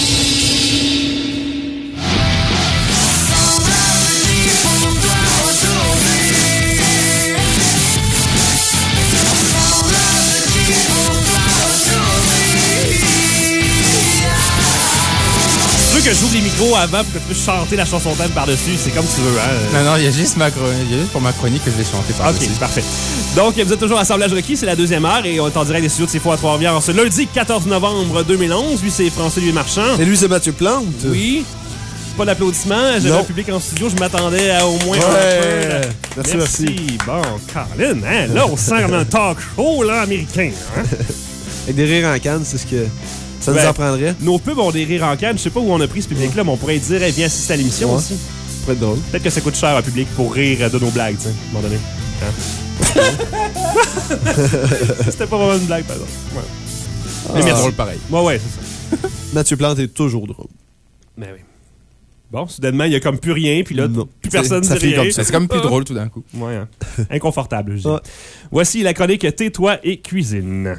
Tu veux que j'ouvre les micros avant pour que tu puisses chanter la chanson thème par-dessus? C'est comme tu veux, hein? Non, il y a juste pour ma chronique que je vais chanter par dessus. OK, parfait. Donc, vous êtes toujours à Assemblage Requis, c'est la deuxième heure et on est en direct des studios de C'est Faux à Trois-Rivières ce lundi 14 novembre 2011. Lui, c'est François-Louis Marchand. Et lui, c'est Mathieu Plante. Oui. Pas d'applaudissements. J'avais Non. un public en studio. Je m'attendais à au moins Ouais. un peu. Merci. Bon, Colin, hein? Là, on sent comme un talk show là, américain. Hein? Avec des rires en canne, c'est ce que ça nous Ben, en prendrait. Nos pubs ont des rires en canne. Je sais pas où on a pris ce public-là, mais on pourrait dire, hey, viens assister à l'émission Ouais. aussi. Ça pourrait être drôle. Peut-être que ça coûte cher à un public pour rire de nos blagues, tu sais, à un moment donné. Hein? C'était pas vraiment une blague, par exemple. Ouais. Mais merci. drôle pareil. Ouais, c'est ça. Mathieu Plante est toujours drôle. Mais oui. Bon, soudainement, il y a comme plus rien, puis là, Non. plus personne Ça dit finit rien. comme ça. C'est comme plus drôle tout d'un coup. Ouais, hein. Inconfortable, je dis. Ouais. Voici la chronique Tais-toi et cuisine.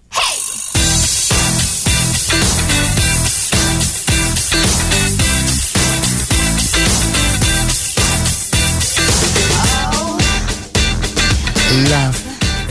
Love.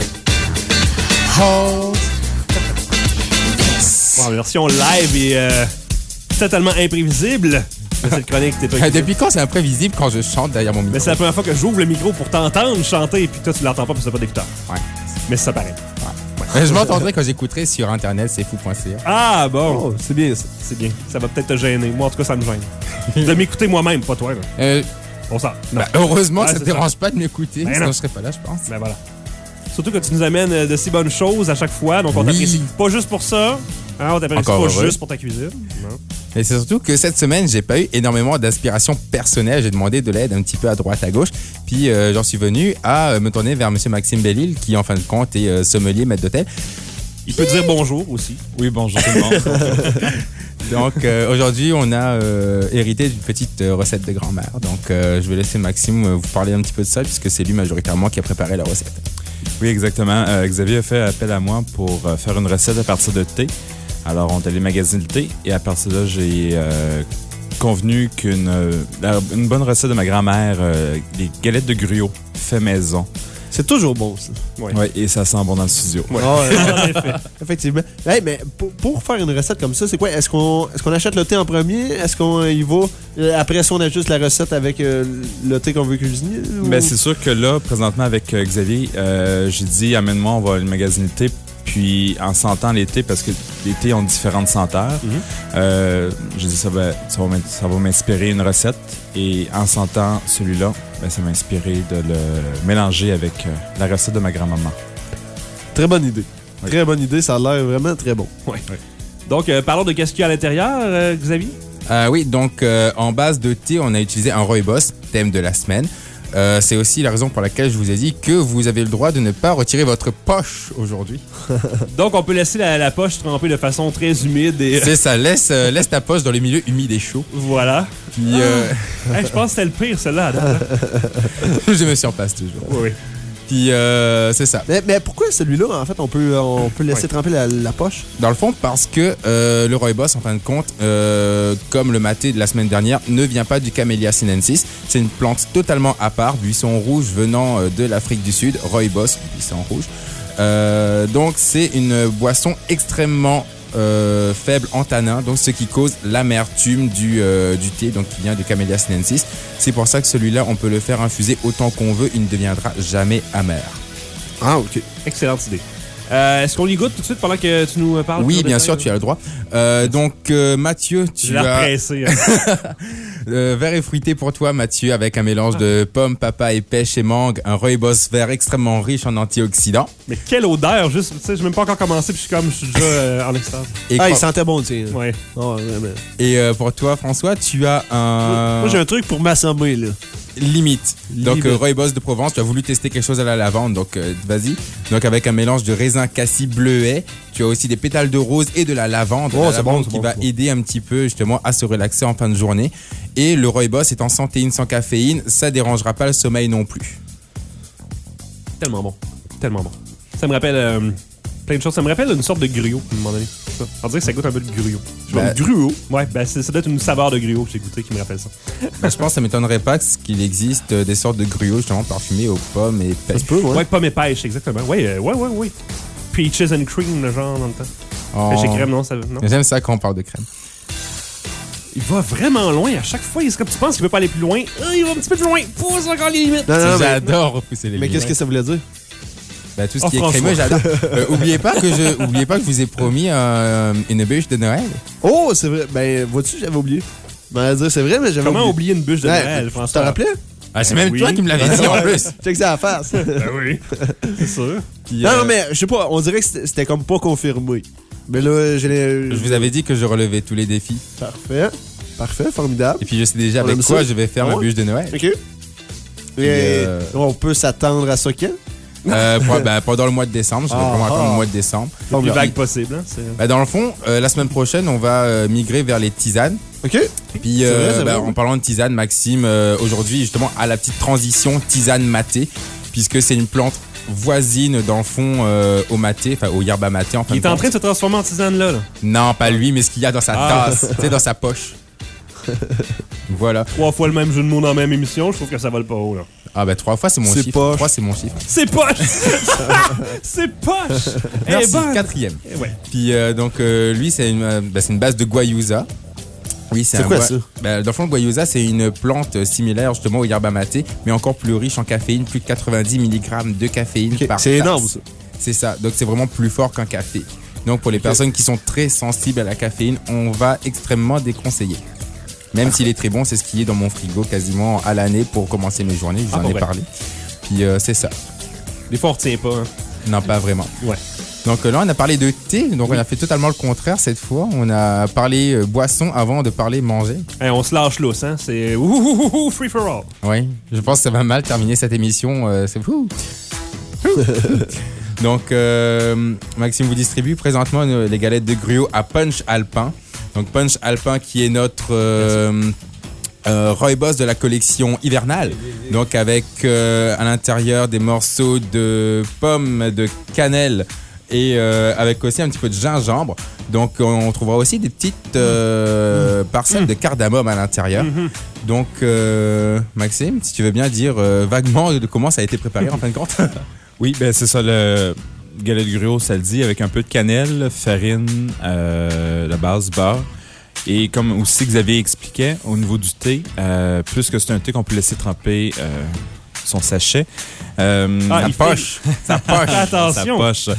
Hold. Bon, en version live et totalement imprévisible. Cette chronique Tais-toi et cuisine. Depuis quand c'est imprévisible quand je chante derrière mon micro? Mais c'est la première fois que j'ouvre le micro pour t'entendre chanter, et puis toi, tu l'entends pas parce que t'as pas d'écouteur. Ouais. Mais ça paraît. Je m'entendrai quand j'écouterai sur internet, c'est fou.ca. Ah, bon. Oh, c'est bien ça. C'est bien. Ça va peut-être te gêner. Moi, en tout cas, ça me gêne. De m'écouter moi-même, pas toi. Là. On s'en... Heureusement que Ouais, ça te c'est ça. dérange pas de m'écouter, Ben sinon non. je serais pas là, je pense. Ben voilà. Surtout que tu nous amènes de si bonnes choses à chaque fois, donc on Oui. t'apprécie pas juste pour ça. Hein, on t'apprécie Encore pas heureux. juste pour ta cuisine. Non. Et c'est surtout que cette semaine, j'ai pas eu énormément d'inspiration personnelle. J'ai demandé de l'aide un petit peu à droite, à gauche. Puis j'en suis venu à me tourner vers M. Maxime Bellil, qui en fin de compte est sommelier, maître d'hôtel. Il peut dire bonjour aussi. Oui, bonjour tout le monde. Donc aujourd'hui, on a hérité d'une petite recette de grand-mère. Donc je vais laisser Maxime vous parler un petit peu de ça, puisque c'est lui majoritairement qui a préparé la recette. Oui, exactement. Xavier a fait appel à moi pour faire une recette à partir de thé. Alors, on est allé magasiner le thé et à partir de là, j'ai convenu qu'une une bonne recette de ma grand-mère, des galettes de gruau fait maison. C'est toujours bon, ça. Oui, et ça sent bon dans le studio. Ouais. En effet. Effectivement. Hey, mais pour faire une recette comme ça, c'est quoi? Est-ce qu'on achète le thé en premier? Est-ce qu'on y va? Après ça, on ajuste la recette avec le thé qu'on veut cuisiner? Ou... Mais c'est sûr que là, présentement, avec Xavier, j'ai dit, amène-moi, on va aller magasiner le thé. Puis, en sentant les thés, parce que les thés ont différentes senteurs, j'ai dit, ça va m'inspirer une recette. Et en sentant celui-là, ben, ça m'a inspiré de le mélanger avec la recette de ma grand-maman. Très bonne idée. Oui. Très bonne idée. Ça a l'air vraiment très bon. Ouais. Donc, parlons de qu'est-ce qu'il y a à l'intérieur, Xavier. Oui, donc en base de thé, on a utilisé un rooibos, thème de la semaine. C'est aussi la raison pour laquelle je vous ai dit que vous avez le droit de ne pas retirer votre poche aujourd'hui. Donc, on peut laisser la poche tremper de façon très humide. Et... C'est ça, laisse ta poche dans les milieux humides et chauds. Voilà. Puis, Hey, je pense que c'était le pire, celle-là. à date, hein. je me surpasse toujours. Oui. Puis, c'est ça. Mais pourquoi celui-là, en fait, on peut laisser tremper la poche? Dans le fond, parce que le rooibos, en fin de compte, comme le maté de la semaine dernière, ne vient pas du Camellia sinensis. C'est une plante totalement à part, buisson rouge venant de l'Afrique du Sud. Rooibos, buisson rouge. Donc, c'est une boisson extrêmement faible en tanin, donc ce qui cause l'amertume du thé, donc qui vient du Camellia sinensis. C'est pour ça que celui-là, on peut le faire infuser autant qu'on veut, il ne deviendra jamais amer. Ah, OK. Excellente idée. Est-ce qu'on y goûte tout de suite pendant que tu nous parles? Oui, bien sûr, tu as le droit. Donc, Mathieu, Je tu l'ai as repressé. Hein. vert et fruité pour toi, Mathieu, avec un mélange de pommes, papaye, pêche et mangue, un rooibos vert extrêmement riche en antioxydants. Mais quelle odeur! Juste, tu sais, j'ai même pas encore commencé, puis je suis déjà en extase. Et, Ah, il sentait bon, tiens. Ouais. Oh, vraiment. et pour toi, François, tu as un Moi, j'ai un truc pour m'assommer, là. limite. Donc, Limite. rooibos de Provence, tu as voulu tester quelque chose à la lavande, donc vas-y. Donc, avec un mélange de raisin cassis bleuet, tu as aussi des pétales de rose et de la lavande. Oh, la c'est lavande bon, c'est qui bon, va c'est bon. aider un petit peu, justement, à se relaxer en fin de journée. Et le rooibos étant sans théine, sans caféine, ça dérangera pas le sommeil non plus. Tellement bon. Tellement bon. Ça me rappelle plein de choses. Ça me rappelle une sorte de gruau, à un moment donné. Ça. On dirait que ça goûte un peu de gruau. Ben- Gruau? Ouais, ben ça doit être une saveur de gruau que j'ai goûté qui me rappelle ça. Ben, je pense que ça m'étonnerait pas qu'il existe des sortes de gruaux justement parfumés aux pommes et pêche. Ça se peut, ouais. Ouais, pomme et pêche, exactement. Ouais. Peaches and cream, le genre, dans le temps. Oh. Pêche et crème, non? Non. J'aime ça quand on parle de crème. Il va vraiment loin à chaque fois. C'est comme tu penses qu'il veut pas aller plus loin. Il va un petit peu plus loin. Pousse encore les limites. Non, non, mais, J'adore repousser les mais limites. qu'est-ce que ça voulait dire? Ben, tout ce Oh, qui est François. crémeux, j'adore. Oubliez pas que je vous ai promis une bûche de Noël. Oh, c'est vrai. Ben, vois-tu, j'avais oublié. Ben, dire, c'est vrai, mais j'avais Comment oublié. oublier une bûche de Ouais, Noël, tu François? t'en rappelais? Ah, c'est même Oui. toi qui me l'avais dit en plus. Check ça à la face. Ben oui, c'est sûr. Puis, Non, mais je sais pas, on dirait que c'était comme pas confirmé. Mais là, je vous avais dit que je relevais tous les défis. Parfait. Parfait, formidable. Et puis je sais déjà On avec aime quoi ça. je vais faire Ah ma ouais? bûche de Noël. OK. Et on peut s'attendre à ça quand? Pendant le mois de décembre. Je vais vraiment attendre le mois de décembre. Le plus bien. vague possible. Hein, c'est... Ben, dans le fond, la semaine prochaine, on va migrer vers les tisanes. OK. Puis, C'est vrai, c'est vrai. en parlant de tisane, Maxime, aujourd'hui, justement, à la petite transition tisane maté, puisque c'est une plante voisine, dans le fond, au maté, enfin, au yerba maté, en fin Il de est en compte. train de se transformer en tisane là. Non, pas lui, mais ce qu'il y a dans sa tasse, tu sais, dans sa poche. Voilà. 3 fois le même jeu de mots dans la même émission, je trouve que ça vole pas haut, là. Ah, ben, 3 fois, c'est mon C'est chiffre. poche. 3, c'est mon chiffre. C'est poche! C'est poche! Merci, bonne. 4e. Ouais. Puis, donc, lui, c'est une base de guayusa. Oui, C'est quoi ça? Ben, dans le fond, le guayusa, c'est une plante similaire justement au yerba maté, mais encore plus riche en caféine, plus de 90 mg de caféine OK, par c'est tasse. énorme, ça. C'est ça. Donc, c'est vraiment plus fort qu'un café. Donc, pour les personnes qui sont très sensibles à la caféine, on va extrêmement déconseiller. Même s'il est très bon, c'est ce qui est dans mon frigo quasiment à l'année pour commencer mes journées. Je vous en ai parlé. Puis c'est ça. Des fois, on retient pas. Hein. Non, pas vraiment. Ouais. Donc là, on a parlé de thé. Donc on a fait totalement le contraire cette fois. On a parlé boisson avant de parler manger. Hey, on se lâche l'os, hein? C'est free for all. Oui, je pense que ça va mal terminer cette émission. C'est fou. Donc, Maxime vous distribue présentement les galettes de gruau à Punch Alpin. Donc, Punch Alpin qui est notre Rooibos de la collection hivernale. Donc, avec à l'intérieur des morceaux de pommes, de cannelle et avec aussi un petit peu de gingembre. Donc, on trouvera aussi des petites parcelles de cardamome à l'intérieur. Donc, Maxime, si tu veux bien dire vaguement de comment ça a été préparé en fin de compte. Oui, ben c'est ça, le galette de gruau, ça le dit, avec un peu de cannelle, farine, la base, beurre. Et comme aussi Xavier expliquait, au niveau du thé, plus que c'est un thé qu'on peut laisser tremper son sachet. Sa poche. Attention. Sa poche.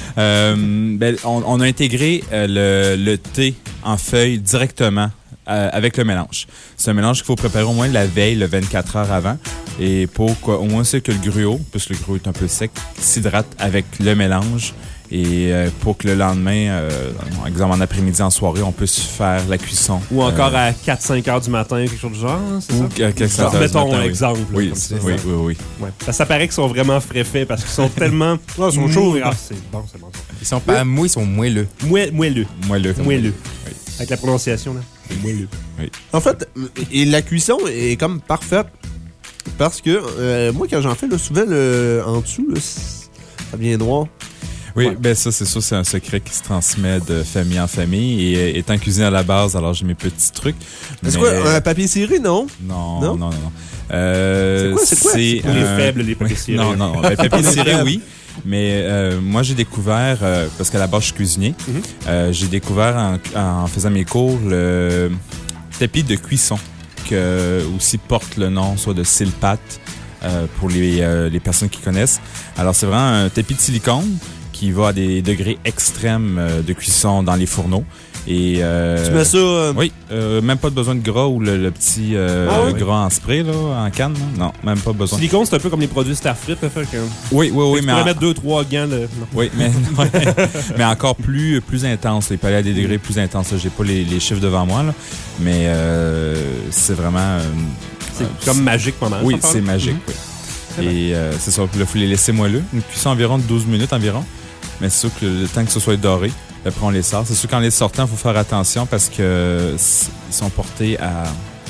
On a intégré le thé en feuille directement avec le mélange. C'est un mélange qu'il faut préparer au moins la veille, le 24 heures avant. Et pour qu'au moins c'est que le gruau, puisque le gruau est un peu sec, s'hydrate avec le mélange. Et pour que le lendemain, exemple en après-midi, en soirée, on puisse faire la cuisson. Ou encore à 4-5 heures du matin, quelque chose du genre, c'est ça? Quelque chose. Mettons un exemple. Oui, oui. Ouais. Ça paraît qu'ils sont vraiment frais faits parce qu'ils sont tellement... ils sont chauds. C'est bon. Ils sont pas mous, ils sont moelleux. Moelleux. Oui. Avec la prononciation, là. Moelleux. Oui. En fait, et la cuisson est comme parfaite parce que moi, quand j'en fais, là, souvent, en dessous, là, ça devient noir. Oui, ben ça, c'est sûr, c'est un secret qui se transmet de famille en famille. Et étant cuisinier à la base, alors j'ai mes petits trucs. C'est quoi, un papier ciré, non? Non. C'est quoi? C'est pour les faibles, les papiers cirés. Non. Le papier ciré, oui. Mais moi, j'ai découvert, parce qu'à la base, je suis cuisinier, j'ai découvert en faisant mes cours le tapis de cuisson, qui aussi porte le nom soit de Silpat pour les personnes qui connaissent. Alors, c'est vraiment un tapis de silicone qui va à des degrés extrêmes de cuisson dans les fourneaux. Et, tu mets ça... Oui, même pas besoin de gras ou le petit gras en spray, là, en canne. Là. Non, même pas besoin. Silicone, c'est un peu comme les produits Starfrit. Là, fait que... Oui. Tu pourrais mettre 2-3 gants. Là. Oui, mais encore plus intense. Il peut aller à des degrés plus intenses. J'ai pas les chiffres devant moi, là, mais c'est vraiment... c'est comme magique pendant. Oui, c'est magique, oui. Et c'est ça, il faut les laisser moelleux. Une cuisson environ de 12 minutes environ. Mais c'est sûr que le temps que ce soit doré, après on les sort. C'est sûr qu'en les sortant, il faut faire attention parce que ils sont portés à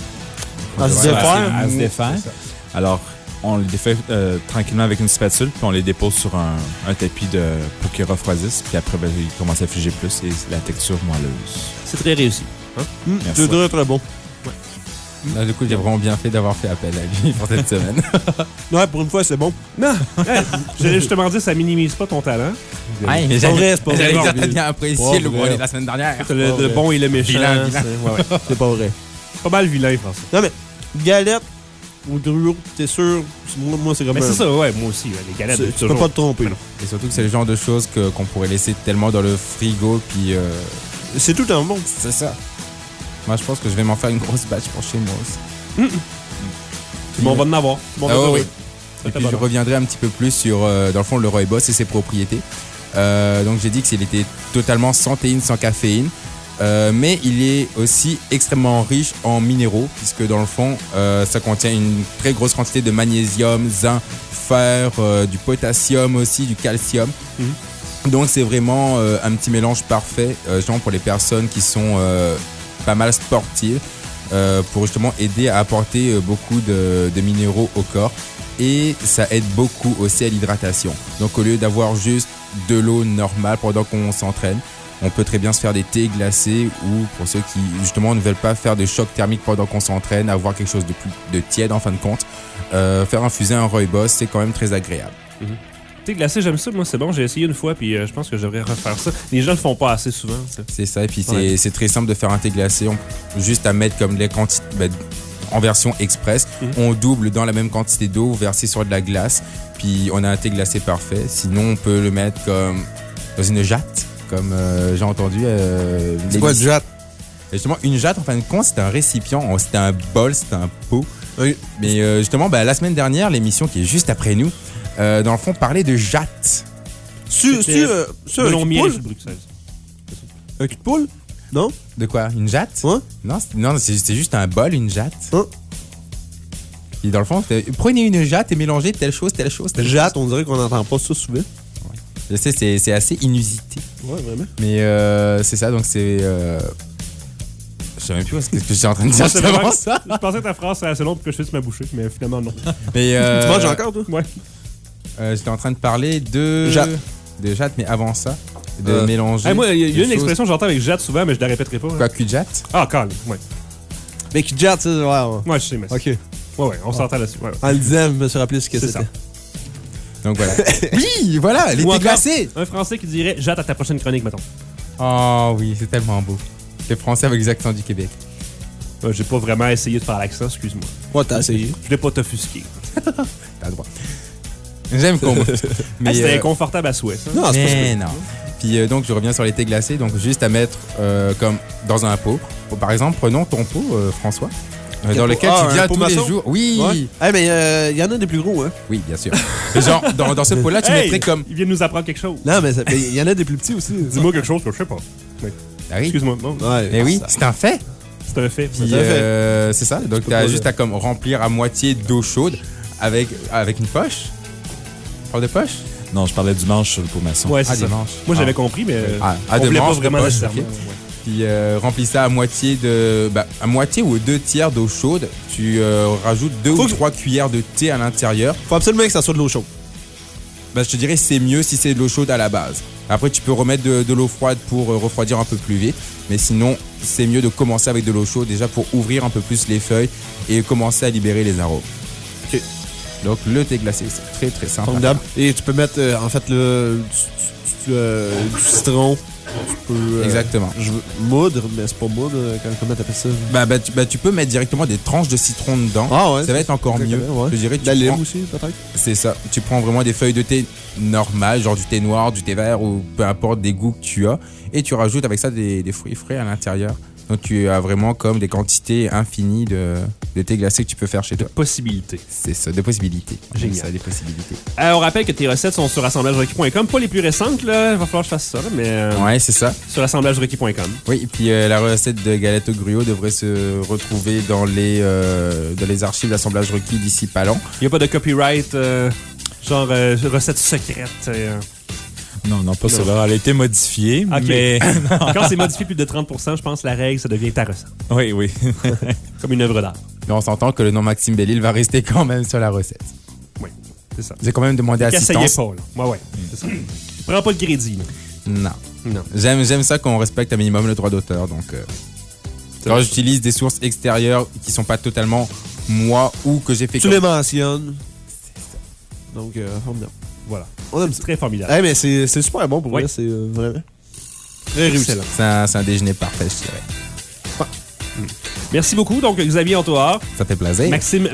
se défaire. Alors, on les défait tranquillement avec une spatule, puis on les dépose sur un tapis pour qu'ils refroidissent. Puis après, ils commencent à figer plus et la texture moelleuse. C'est très réussi. Hein? C'est très, très bon. Là, du coup, j'ai vraiment bien fait d'avoir fait appel à lui pour cette semaine. Ouais, pour une fois, c'est bon. Non, j'allais justement dire, ça minimise pas ton talent. Ouais, mais c'est pas vrai. J'allais dire, t'as bien apprécié le brûlé de la semaine dernière. Le bon et le méchant. Vilain. C'est pas vrai. Pas mal vilain, François. Non, mais galette ou gruau, t'es sûr? Moi, c'est comme mais c'est ça, ouais, moi aussi. Les galettes, tu peux pas te tromper. Et surtout que c'est le genre de choses qu'on pourrait laisser tellement dans le frigo, puis... C'est tout un monde. C'est ça. Moi, je pense que je vais m'en faire une grosse batch pour chez moi aussi. On va en avoir. Oui. Et puis, je reviendrai un petit peu plus sur, dans le fond, le Rooibos et ses propriétés. Donc, j'ai dit qu'il était totalement sans théine, sans caféine. Mais il est aussi extrêmement riche en minéraux, puisque dans le fond, ça contient une très grosse quantité de magnésium, zinc, fer, du potassium aussi, du calcium. Donc, c'est vraiment un petit mélange parfait, genre pour les personnes qui sont... pas mal sportive pour justement aider à apporter beaucoup de minéraux au corps et ça aide beaucoup aussi à l'hydratation. Donc au lieu d'avoir juste de l'eau normale pendant qu'on s'entraîne, on peut très bien se faire des thés glacés ou pour ceux qui justement ne veulent pas faire de choc thermique pendant qu'on s'entraîne, avoir quelque chose de tiède en fin de compte, faire infuser un Rooibos, c'est quand même très agréable. Thé glacé, j'aime ça. Moi, c'est bon. J'ai essayé une fois, puis je pense que je devrais refaire ça. Les gens le font pas assez souvent. T'sais. C'est ça. Et puis, c'est très simple de faire un thé glacé. Juste à mettre comme les quantités... en version express, on double dans la même quantité d'eau versée sur de la glace. Puis, on a un thé glacé parfait. Sinon, on peut le mettre comme dans une jatte, comme j'ai entendu. C'est quoi une jatte? Et justement, une jatte, en fin de compte, c'était un récipient, c'était un bol, c'était un pot. Oui. Mais justement, la semaine dernière, l'émission qui est juste après nous, dans le fond, parlait de jatte. C'est un cul de poule? Bruxelles. Un cul de poule? Non? De quoi? Une jatte? Ouais. Non, c'est juste un bol, une jatte. Hein? Et dans le fond, prenez une jatte et mélangez telle chose. Jatte, on dirait qu'on n'entend pas ça souvent. Ouais. Je sais, c'est assez inusité. Ouais, vraiment. Mais c'est ça, donc c'est... Je sais même plus ce que j'étais en train de dire. Je pensais que ta phrase c'est assez longue pour que je fasse ma bouchée, mais finalement non. Mais, tu manges encore, toi? Ouais. J'étais en train de parler de jatte, mais avant ça, de mélanger. Moi, il y a une expression que j'entends avec jatte souvent, mais je la répéterai pas. Quoi, cul de jatte? Ah, calme, ouais. Mais cul de jatte, c'est... Ouais, je sais, mais... OK. Ouais, on s'entend là-dessus. Ouais. En le disant, je me suis rappelé ce que c'était. Ça. Donc voilà. Oui, voilà, l'été glacé. Un Français qui dirait jatte à ta prochaine chronique, mettons. Oh oui, c'est tellement beau. Les Français avec les accents du Québec. J'ai pas vraiment essayé de faire l'accent, excuse-moi. Ouais, t'as essayé. Je voulais pas t'offusquer. T'as le droit. J'aime qu'on mais c'était inconfortable à souhait, ça. Non, c'est pas non. Puis donc, je reviens sur l'été glacé. Donc, juste à mettre comme dans un pot. Par exemple, prenons ton pot, François. Dans lequel tu viens tous les jours. Oui. Ouais. Mais il y en a des plus gros, hein. Oui, bien sûr. Genre, dans ce pot-là, tu mettrais comme... Il vient de nous apprendre quelque chose. Non, mais il y en a des plus petits aussi. Dis-moi quelque chose que je sais pas. Oui. Ah oui? Excuse-moi. Non. Ouais, mais oui, c'est un fait. C'est un fait. Puis, c'est ça. Donc, t'as juste à comme remplir à moitié d'eau chaude avec une poche. Tu parles de poche? Non, je parlais du manche sur le pot maçon. Ouais, c'est ça. Manche. Moi, j'avais compris, mais on voulait manche, pas vraiment poche, nécessairement. Okay. Puis remplis ça à moitié à moitié ou 2/3 d'eau chaude. Tu rajoutes 2 ou 3 cuillères de thé à l'intérieur. Faut absolument que ça soit de l'eau chaude. Je te dirais c'est mieux si c'est de l'eau chaude à la base. Après, tu peux remettre de l'eau froide pour refroidir un peu plus vite. Mais sinon, c'est mieux de commencer avec de l'eau chaude déjà pour ouvrir un peu plus les feuilles et commencer à libérer les arômes. OK. Donc, le thé glacé, c'est très, très simple. Formidable. Et tu peux mettre, en fait, du citron. Tu peux, exactement. Moudre, mais c'est pas moudre. Comment t'appelles ça? Tu peux mettre directement des tranches de citron dedans. Ah ouais. Ça va être encore mieux. Ouais. Je dirais, de la lime aussi, peut-être? C'est ça. Tu prends vraiment des feuilles de thé normales, genre du thé noir, du thé vert ou peu importe des goûts que tu as. Et tu rajoutes avec ça des fruits frais à l'intérieur. Donc, tu as vraiment comme des quantités infinies de thé glacé que tu peux faire chez toi. Possibilités. C'est ça, de possibilités. Génial. Ça, des possibilités. On rappelle que tes recettes sont sur assemblagerequis.com. Pas les plus récentes, là. Il va falloir que je fasse ça, là, mais... Ouais, c'est ça. Sur assemblagerequis.com. Oui, et puis la recette de galettes au gruau devrait se retrouver dans les archives d'assemblage requis d'ici pas long. Il n'y a pas de copyright, genre recette secrète. Non, pas cela. Elle a été modifiée, okay. Mais... Quand c'est modifié plus de 30%, je pense que la règle, ça devient ta recette. Oui. Comme une œuvre d'art. Mais on s'entend que le nom Maxime Bellil va rester quand même sur la recette. Oui, c'est ça. J'ai quand même demandé assistance. Qu'essayez pas, là. Ouais, c'est ça. Prends pas le crédit, là. Non. J'aime ça qu'on respecte un minimum le droit d'auteur, donc... quand j'utilise des sources extérieures qui sont pas totalement moi ou que j'ai fait... Tu les mentionnes. Donc, formidable. Voilà. On aime c'est très formidable. Hey, mais c'est super bon pour moi. C'est vraiment très réussi. C'est un déjeuner parfait, je dirais. Ah. Merci beaucoup. Donc, Xavier Antoine. Ça fait plaisir. Maxime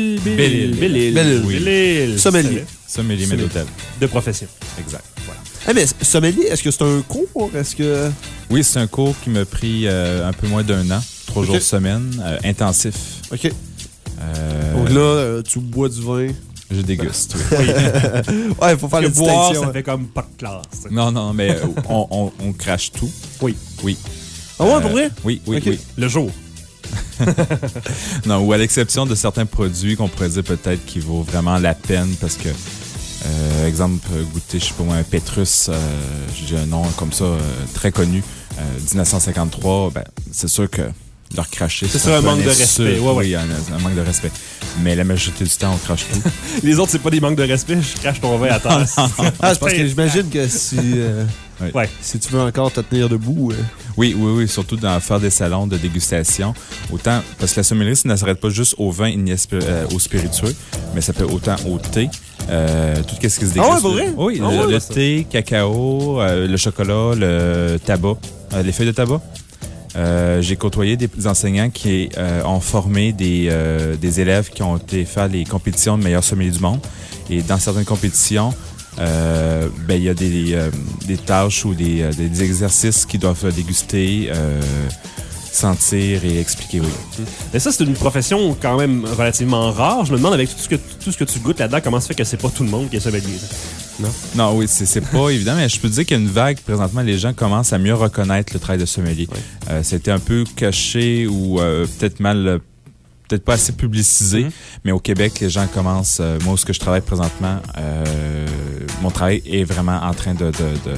Bellil. Sommelier. Sommelier d'hôtel. De profession. Exact. Voilà. Hey, mais sommelier, est-ce que c'est un cours? Est-ce que... Oui, c'est un cours qui m'a pris un peu moins d'1 an. 3 jours semaine. Intensif. OK. Donc là, tu bois du vin... Je déguste, oui. Ouais, il faut faire le boire, ça fait comme pas de classe. Non, mais on crache tout. Oui. Ah ouais, pour vrai? Oui. Le jour. Non, ou à l'exception de certains produits qu'on pourrait dire peut-être qui vaut vraiment la peine parce que, exemple, goûter, je sais pas moi, un Pétrus, j'ai un nom comme ça, très connu, 1953, c'est sûr que leur cracher, c'est un manque de respect. Oui, un manque de respect. Mais la majorité du temps, on crache tout. Les autres, c'est pas des manques de respect, je crache ton vin à terre. C'est parce que j'imagine que si tu veux encore te tenir debout... Oui, surtout dans faire des salons de dégustation. Autant, parce que la sommellerie, ça ne s'arrête pas juste au vin ni au spiritueux, mais ça peut autant au thé. Tout ce qui se déguste. Ah ouais, pour vrai? Oui, le thé, cacao, le chocolat, le tabac, les feuilles de tabac. J'ai côtoyé des enseignants qui ont formé des élèves qui ont été faire les compétitions de meilleurs sommeliers du monde. Et dans certaines compétitions, il y a des tâches ou des exercices qu'ils doivent déguster sentir et expliquer, oui. Mais ça, c'est une profession quand même relativement rare. Je me demande, avec tout ce que tu goûtes là-dedans, comment ça fait que c'est pas tout le monde qui est sommelier? Non? Non, oui, c'est pas évident, mais je peux te dire qu'il y a une vague. Présentement, les gens commencent à mieux reconnaître le travail de sommelier. Oui. C'était un peu caché ou peut-être pas assez publicisé, mais au Québec, les gens commencent... moi, où ce que je travaille présentement, mon travail est vraiment en train de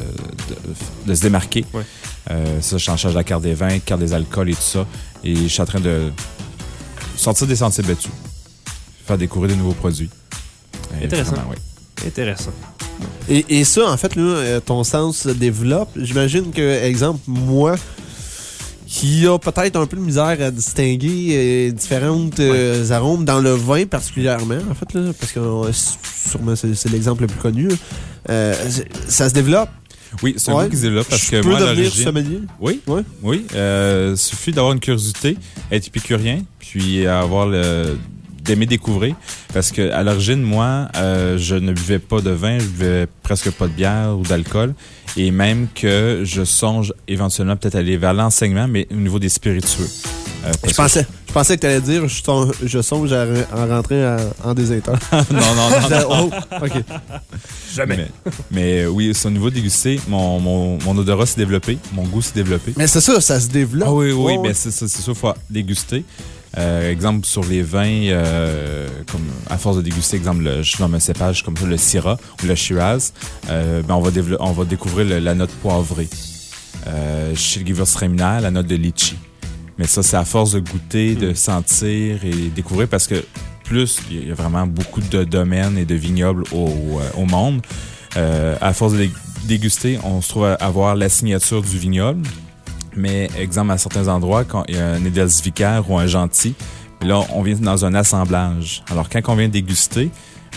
se démarquer. Oui. Ça, je suis en charge de la carte des vins, carte des alcools et tout ça, et je suis en train de sortir des sentiers battus, faire découvrir de nouveaux produits. Intéressant. Oui. Intéressant. Et ça, en fait, là, ton sens se développe. J'imagine que, exemple, moi... qui a peut-être un peu de misère à distinguer différentes arômes dans le vin particulièrement, en fait, là, parce que sûrement c'est l'exemple le plus connu. Ça se développe. Oui, c'est un goût qui se développe parce que moi, à l'origine... Oui, oui. Il suffit d'avoir une curiosité, être épicurien, puis d'aimer découvrir. Parce que à l'origine, moi, je ne buvais pas de vin, je buvais presque pas de bière ou d'alcool. Et même que je songe éventuellement peut-être aller vers l'enseignement, mais au niveau des spiritueux. Je pensais que tu allais dire je songe à rentrer en désintox. non. OK. Jamais. Mais oui, c'est au niveau déguster, mon odorat s'est développé, mon goût s'est développé. Mais c'est ça se développe. Ah oui, mais c'est ça, il faut déguster. Exemple, sur les vins, comme à force de déguster, exemple, je nomme un cépage comme ça, le Syrah ou le Shiraz, on va découvrir la note poivrée. Chez le Gewürztraminer, la note de litchi. Mais ça, c'est à force de goûter, de sentir et découvrir, parce que plus, il y a vraiment beaucoup de domaines et de vignobles au monde. À force de déguster, on se trouve à avoir la signature du vignoble. Mais, exemple, à certains endroits, quand il y a un Edelsviker ou un Gentil, là, on vient dans un assemblage. Alors, quand on vient déguster,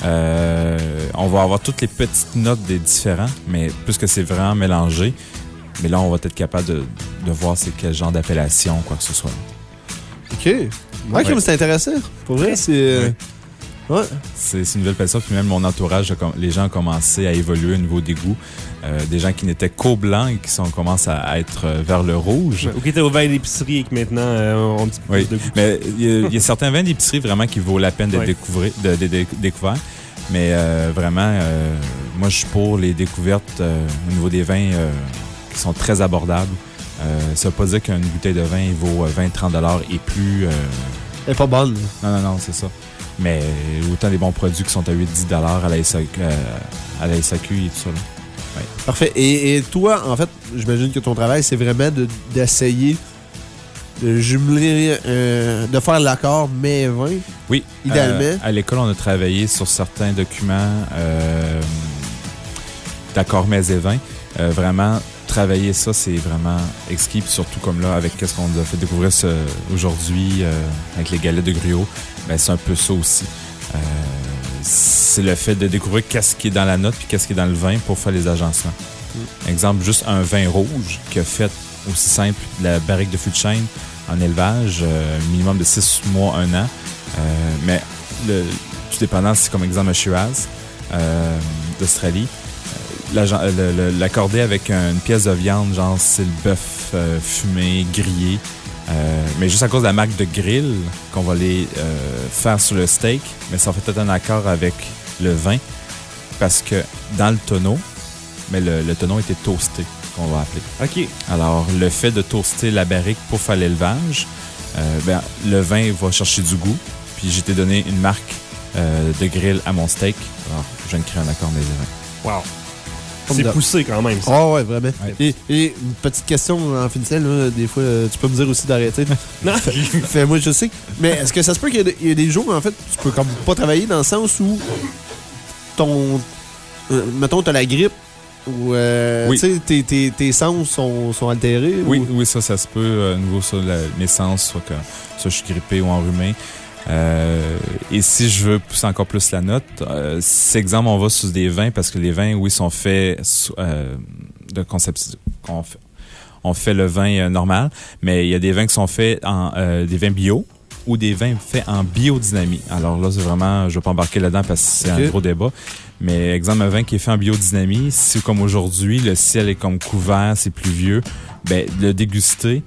on va avoir toutes les petites notes des différents, mais puisque c'est vraiment mélangé, mais là, on va être capable de voir c'est quel genre d'appellation, quoi que ce soit. OK. Ouais, mais c'est intéressant. Pour vrai, c'est... Ouais. C'est une nouvelle passion. Puis même mon entourage, les gens ont commencé à évoluer au niveau des goûts. Des gens qui n'étaient qu'au blanc et qui commencent à être vers le rouge. Ou qui étaient au vin d'épicerie et qui maintenant ont un petit peu plus de goût. Mais il y a certains vins d'épicerie vraiment qui vaut la peine d'être découverts. Mais vraiment, moi, je suis pour les découvertes au niveau des vins qui sont très abordables. Ça veut pas dire qu'une bouteille de vin vaut 20-30$ et plus. Elle est pas bonne. Non, c'est ça. Mais autant des bons produits qui sont à 8-10$ à la SAQ et tout ça. Là. Ouais. Parfait. Et toi, en fait, j'imagine que ton travail, c'est vraiment d'essayer de jumeler, de faire l'accord mets-vin. Oui. Idéalement. À l'école, on a travaillé sur certains documents d'accord mets et vins. Vraiment, travailler ça, c'est vraiment exquis. Puis surtout comme là, avec ce qu'on a fait découvrir aujourd'hui avec les galettes de gruau, ben, c'est un peu ça aussi. C'est le fait de découvrir qu'est-ce qui est dans la note puis qu'est-ce qui est dans le vin pour faire les agencements. Exemple, juste un vin rouge qui a fait aussi simple la barrique de fût de chêne en élevage, minimum de 6 mois, 1 an. Mais tout dépendant, c'est comme exemple un Shiraz d'Australie. L'accorder avec une pièce de viande, genre c'est le bœuf fumé, grillé. Mais juste à cause de la marque de grill qu'on va les faire sur le steak, mais ça fait peut-être un accord avec le vin parce que dans le tonneau, mais le tonneau était toasté, qu'on va appeler. OK. Alors, le fait de toaster la barrique pour faire l'élevage, le vin va chercher du goût. Puis j'ai été donné une marque de grill à mon steak. Alors, je viens de créer un accord mais vins. Wow. C'est poussé quand même, ça. Oh, ouais, vraiment. Ouais. Et une petite question en finissant, là, des fois, tu peux me dire aussi d'arrêter. Non. Moi, je sais. Mais est-ce que ça se peut qu'il y a des jours, en fait, tu peux comme pas travailler dans le sens où mettons, t'as la grippe ou oui. Tu sais, tes sens sont altérés? Oui, ou... oui, ça se peut. Nouveau sur mes sens, soit je suis grippé ou enrhumé. Et si je veux pousser encore plus la note, c'est exemple, on va sur des vins parce que les vins, oui, sont faits de concept. On fait le vin normal, mais il y a des vins qui sont faits en des vins bio ou des vins faits en biodynamie. Alors là, c'est vraiment, je vais pas embarquer là-dedans parce que c'est un gros débat. Mais exemple, un vin qui est fait en biodynamie, si comme aujourd'hui, le ciel est comme couvert, c'est pluvieux, le déguster,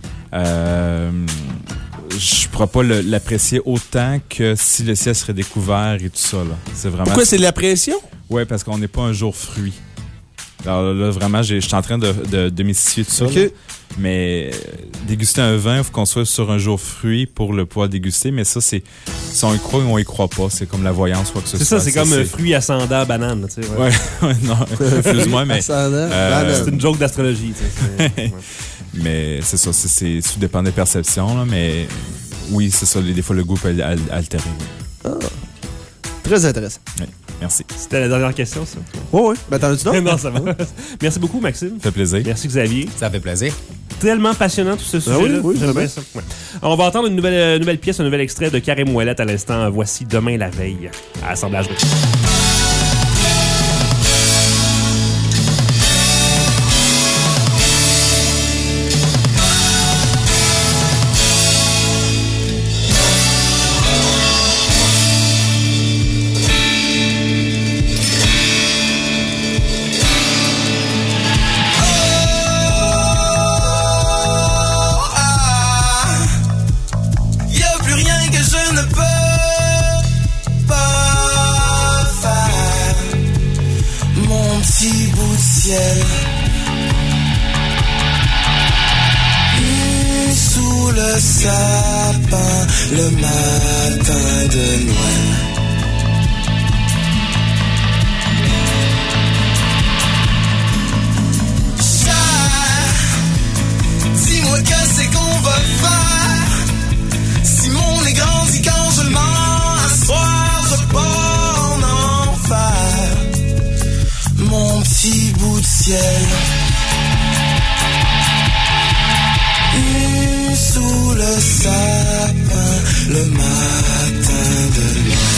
je pourrais pas l'apprécier autant que si le ciel serait découvert et tout ça. Là. C'est vraiment... Pourquoi c'est de la pression? Oui, parce qu'on n'est pas un jour fruit. Alors là, vraiment, je suis en train de démystifier tout ça. Okay. Là. Mais déguster un vin, il faut qu'on soit sur un jour fruit pour le pouvoir déguster. Mais ça, c'est si on y croit ou on y croit pas. C'est comme la voyance, quoi que ce soit. C'est ça, c'est comme fruit, ascendant, banane. Tu sais, ouais, non, excuse-moi, mais... c'est une joke d'astrologie. Tu sais, ouais. Mais c'est ça, ça dépend des perceptions. Là, mais oui, c'est ça, des fois, le goût peut altérer. Ah. Très intéressant. Oui, merci. C'était la dernière question, ça? Oui. Ben, t'en as-tu d'autres? Non, ça va. Merci beaucoup, Maxime. Ça fait plaisir. Merci, Xavier. Ça fait plaisir. Tellement passionnant, tout ce sujet-là. Oui, j'aime bien ça. Ouais. On va entendre une nouvelle pièce, un nouvel extrait de Karim Ouellet à l'instant. Voici Demain la veille à Assemblage Routier. Sous le sapin, le matin de Noël. Dis-moi qu'est-ce qu'on va faire. Si mon nez grandit quand je mens, un soir je pars en enfer. Mon petit bout de ciel. Sous le sapin, le matin de Noël.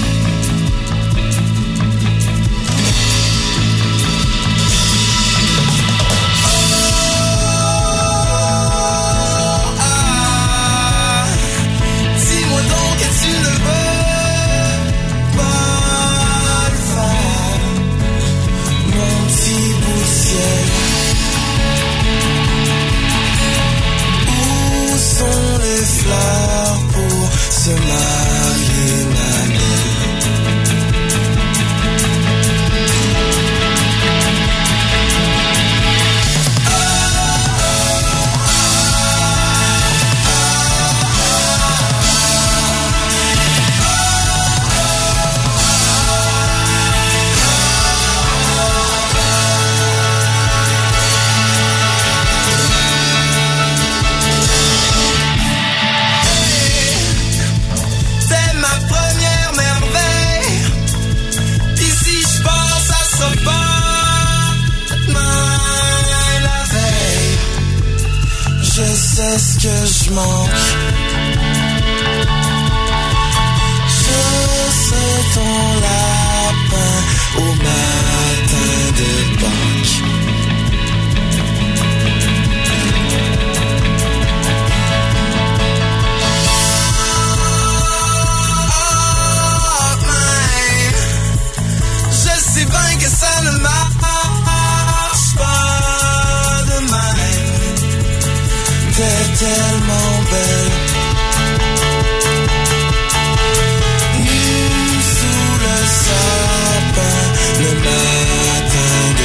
Dis-moi donc que tu ne veux pas le faire, mon petit bout de ciel. Sont les fleurs pour se marier, mamie. C'est ce que je manque. Je sais ton lapin au matin de Pâques. Je sais bien que ça ne marche pas de même. T'es tellement belle. Nue sous le sapin, le matin de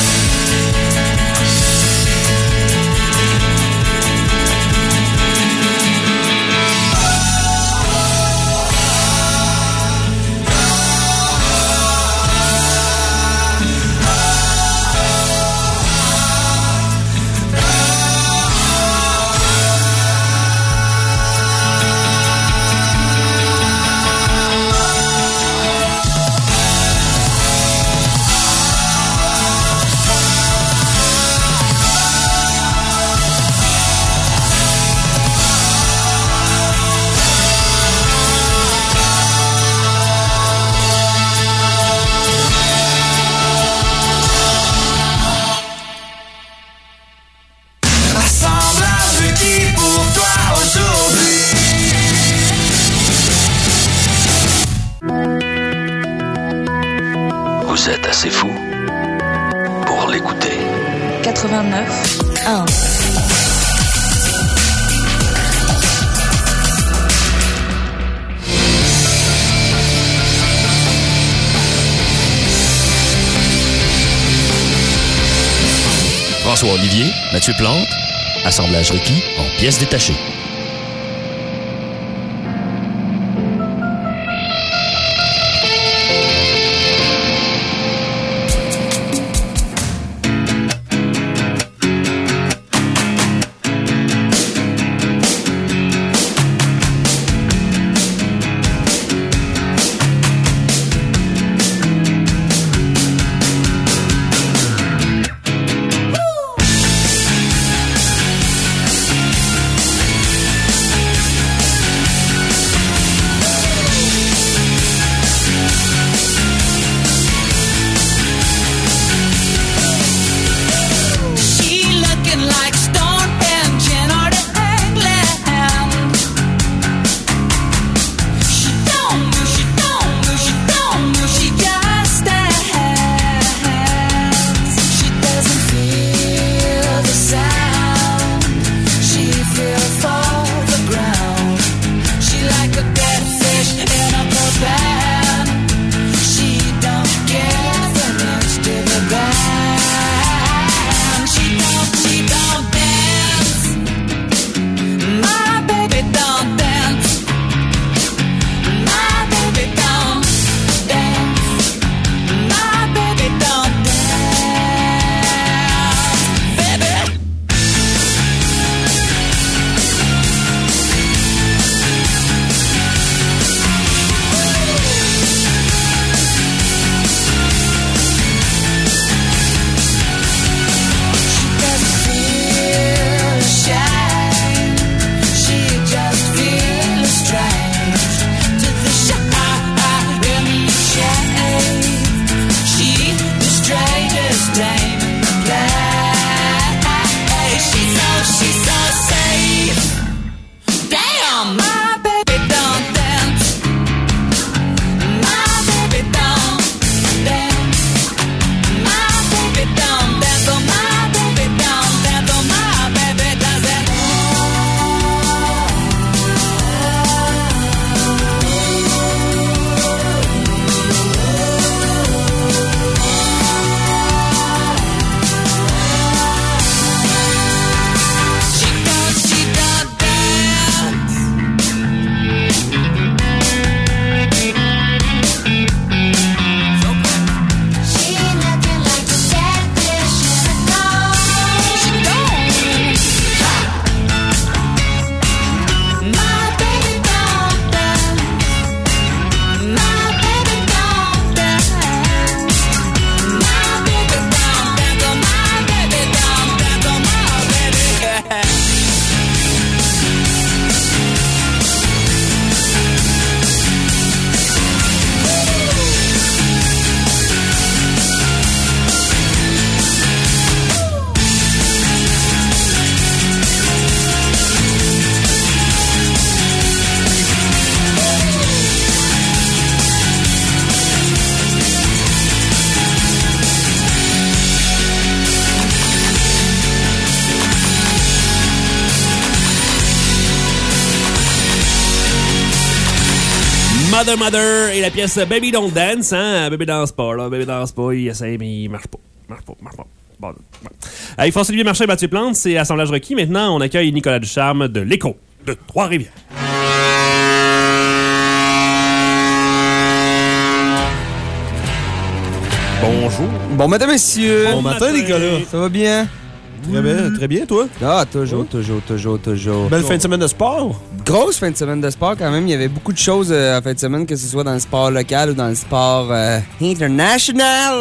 Vous êtes assez fou pour l'écouter. 89.1 François Olivier, Mathieu Plante, assemblage requis en pièces détachées. Mother et la pièce Baby Don't Dance, hein? Bébé danse pas, là. Bébé danse pas, il essaie, mais il marche pas. Bon, ouais. Hey, François-Olivier Marchand et Mathieu Plante, c'est Assemblage requis. Maintenant, on accueille Nicolas Ducharme de l'Écho de Trois-Rivières. Bonjour. Bon matin, messieurs. Bon matin, Nicolas. Ça va bien? Très bien, toi? Ah, toujours. Belle fin de semaine de sport? Grosse fin de semaine de sport quand même. Il y avait beaucoup de choses en fin de semaine, que ce soit dans le sport local ou dans le sport international.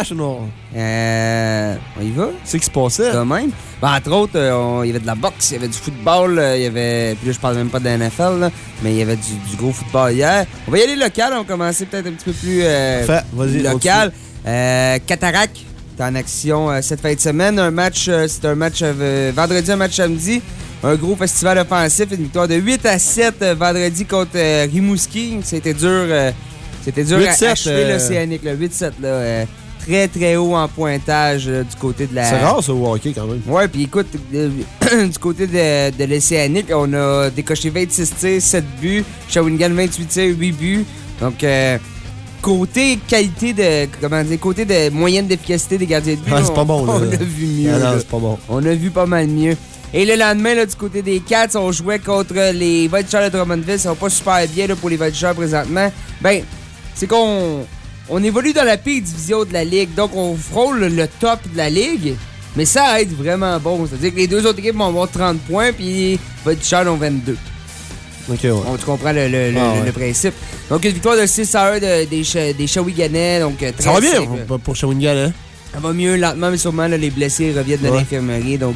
On y va? C'est ce qui se passait? Quand même. Ben, entre autres, il y avait de la boxe, il y avait du football, il y avait... Puis là, je parle même pas de la NFL, là, mais il y avait du gros football hier. On va y aller local. On va commencer peut-être un petit peu plus local. Cataract en action cette fin de semaine. C'est un match vendredi, un match samedi. Un gros festival offensif, une victoire de 8-7 vendredi contre Rimouski. C'était dur à achever l'Océanique. 8-7, là, très très haut en pointage du côté de la... C'est rare ça au hockey quand même. Ouais, puis écoute, du côté de l'Océanique, on a décoché 26 tirs, 7 buts. Shawinigan 28 tirs, 8 buts. Donc... côté qualité de... Comment dire? Côté de moyenne d'efficacité des gardiens de but, c'est pas bon, là. on a vu mieux. Non, c'est pas bon. On a vu pas mal mieux. Et le lendemain, là, du côté des Cats, on jouait contre les Voltigeurs de Drummondville. Ça va pas super bien là, pour les Voltigeurs présentement. Ben, c'est qu'on évolue dans la pire division de la Ligue. Donc, on frôle le top de la Ligue. Mais ça va être vraiment bon. C'est-à-dire que les deux autres équipes vont avoir 30 points, puis les Voltigeurs ont 22. OK, ouais. Tu comprends le principe. Donc, une victoire de 6-1 des Shawiniganais. Donc, ça va bien pour Shawinigan, hein? Ça va mieux, lentement, mais sûrement. Là, les blessés reviennent de l'infirmerie. Donc,